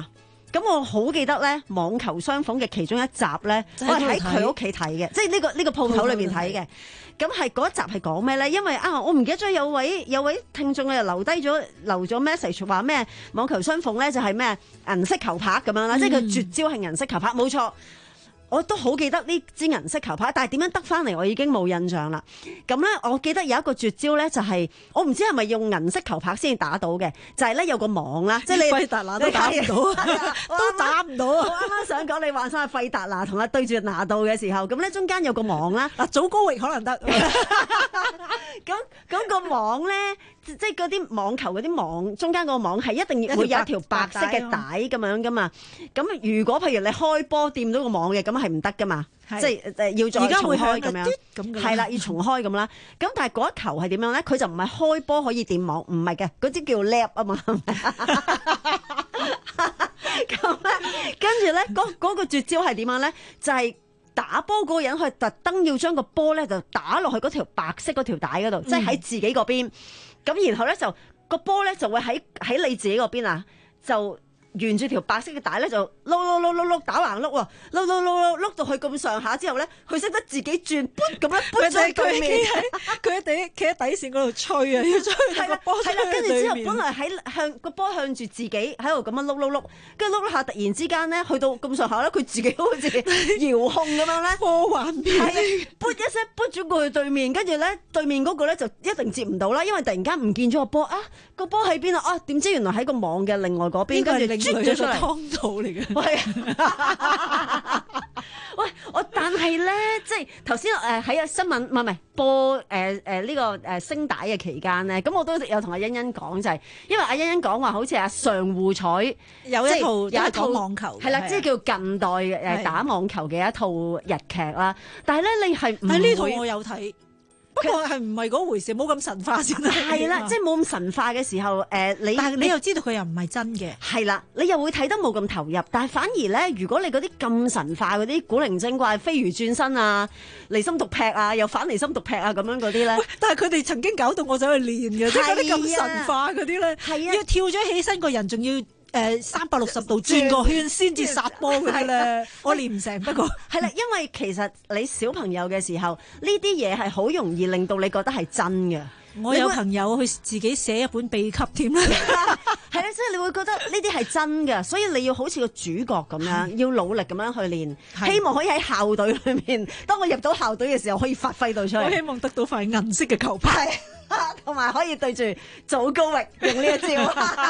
咁我好記得咧，網球雙鳳嘅其中一集咧，我係喺佢屋企睇嘅，即係呢個呢個鋪頭裏邊睇嘅。咁係嗰一集係講咩咧？因為啊，我唔記得咗有位有位聽眾又留低咗留咗 message 話咩網球雙鳳咧就係咩銀色球拍咁樣啦，嗯、即係佢絕招係銀色球拍，冇錯。我都好記得呢支銀色球拍，但係點樣得翻嚟我已經冇印象啦。咁咧，我記得有一個絕招咧，就係、是、我唔知係咪用銀色球拍先打到嘅，就係、是、咧有個網啦，即係你費達拿都打唔到，都打唔到。 我啱啱想講你幻想係費達拿同阿對住拿度嘅時候，咁咧中間有個網啦， 嗱早高域可能得。 咁咁個網咧，即係嗰啲網球嗰啲網，中間個網係一定要會有一條白色嘅帶咁樣噶嘛。咁如果譬如你開波掂到個網嘅，咁係唔得噶嘛，即係誒要再重開咁樣，係啦，要重開咁啦。咁但係嗰一球係點樣咧？佢就唔係開波可以掂網，唔係嘅，嗰啲叫 lap 啊嘛。咁咧，跟住咧，嗰嗰個絕招係點樣咧？就係打波嗰個人佢特登要將個波咧就打落去嗰條白色嗰條帶嗰度，即係喺自己嗰邊。咁然後咧就個波咧就會喺喺你自己嗰邊啊，就。沿住條白色嘅帶咧就碌碌碌碌碌打橫碌喎，碌碌碌碌碌到去咁上下之後咧，佢識得自己轉，咁樣搬咗對面。 佢喺底企喺底線嗰度吹啊，要吹個波出去對面。係啦，跟住之後本來喺向個波向住自己喺度咁樣碌碌碌，跟住碌碌下突然之間咧去到咁上下咧，佢自己好似遙控咁樣咧， 波幻變， 撥一聲撥咗過去對面，跟住咧對面嗰個咧就一定接唔到啦，因為突然間唔見咗個波啊，個波喺邊啊？啊點知原來喺個網嘅另外嗰邊，跟住。啜咗出嚟，湯道嚟嘅。喂，喂，我但係咧，即係頭先誒喺新聞，唔係唔係播誒誒呢個誒聲帶嘅期間咧，咁我都有同阿欣欣講就係、是，因為阿欣欣講話好似阿上戶彩有一套有一套網球， 係啦，即係叫近代誒打網球嘅一套日劇啦。但係咧，你係唔呢套我有睇。不過係唔係嗰回事，冇咁神化先啦。 係啦，即係冇咁神化嘅時候，誒、呃、你但係你又知道佢又唔係真嘅。 係啦，你又會睇得冇咁投入。但係反而咧，如果你嗰啲咁神化嗰啲古靈精怪、飛魚轉身啊、離心獨劈啊、又反離心獨劈啊咁樣嗰啲咧， 但係佢哋曾經搞到我走去練嘅，即係嗰啲咁神化嗰啲咧，要跳咗起身個人仲要。誒三百六十度轉個圈先至殺波嗰啲咧，我練唔成。不過係啦，因為其實你小朋友嘅時候，呢啲嘢係好容易令到你覺得係真嘅。 我有朋友去自己寫一本秘笈添啦， 係啦，即係你會覺得呢啲係真嘅，所以你要好似個主角咁樣，要努力咁樣去練，希望可以喺校隊裏面，當我入到校隊嘅時候，可以發揮到出嚟。 我希望得到塊銀色嘅球拍。 同埋可以對住祖高域用呢一招，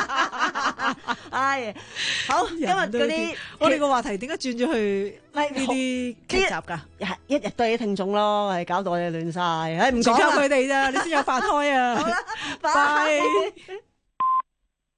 唉，好，今日嗰啲我哋個話題點解轉咗去呢啲劇集㗎？ 一日對啲聽眾咯，係搞到我哋亂晒，唉，唔講靠佢哋咋，你先有飯開啊！ 好啦，拜。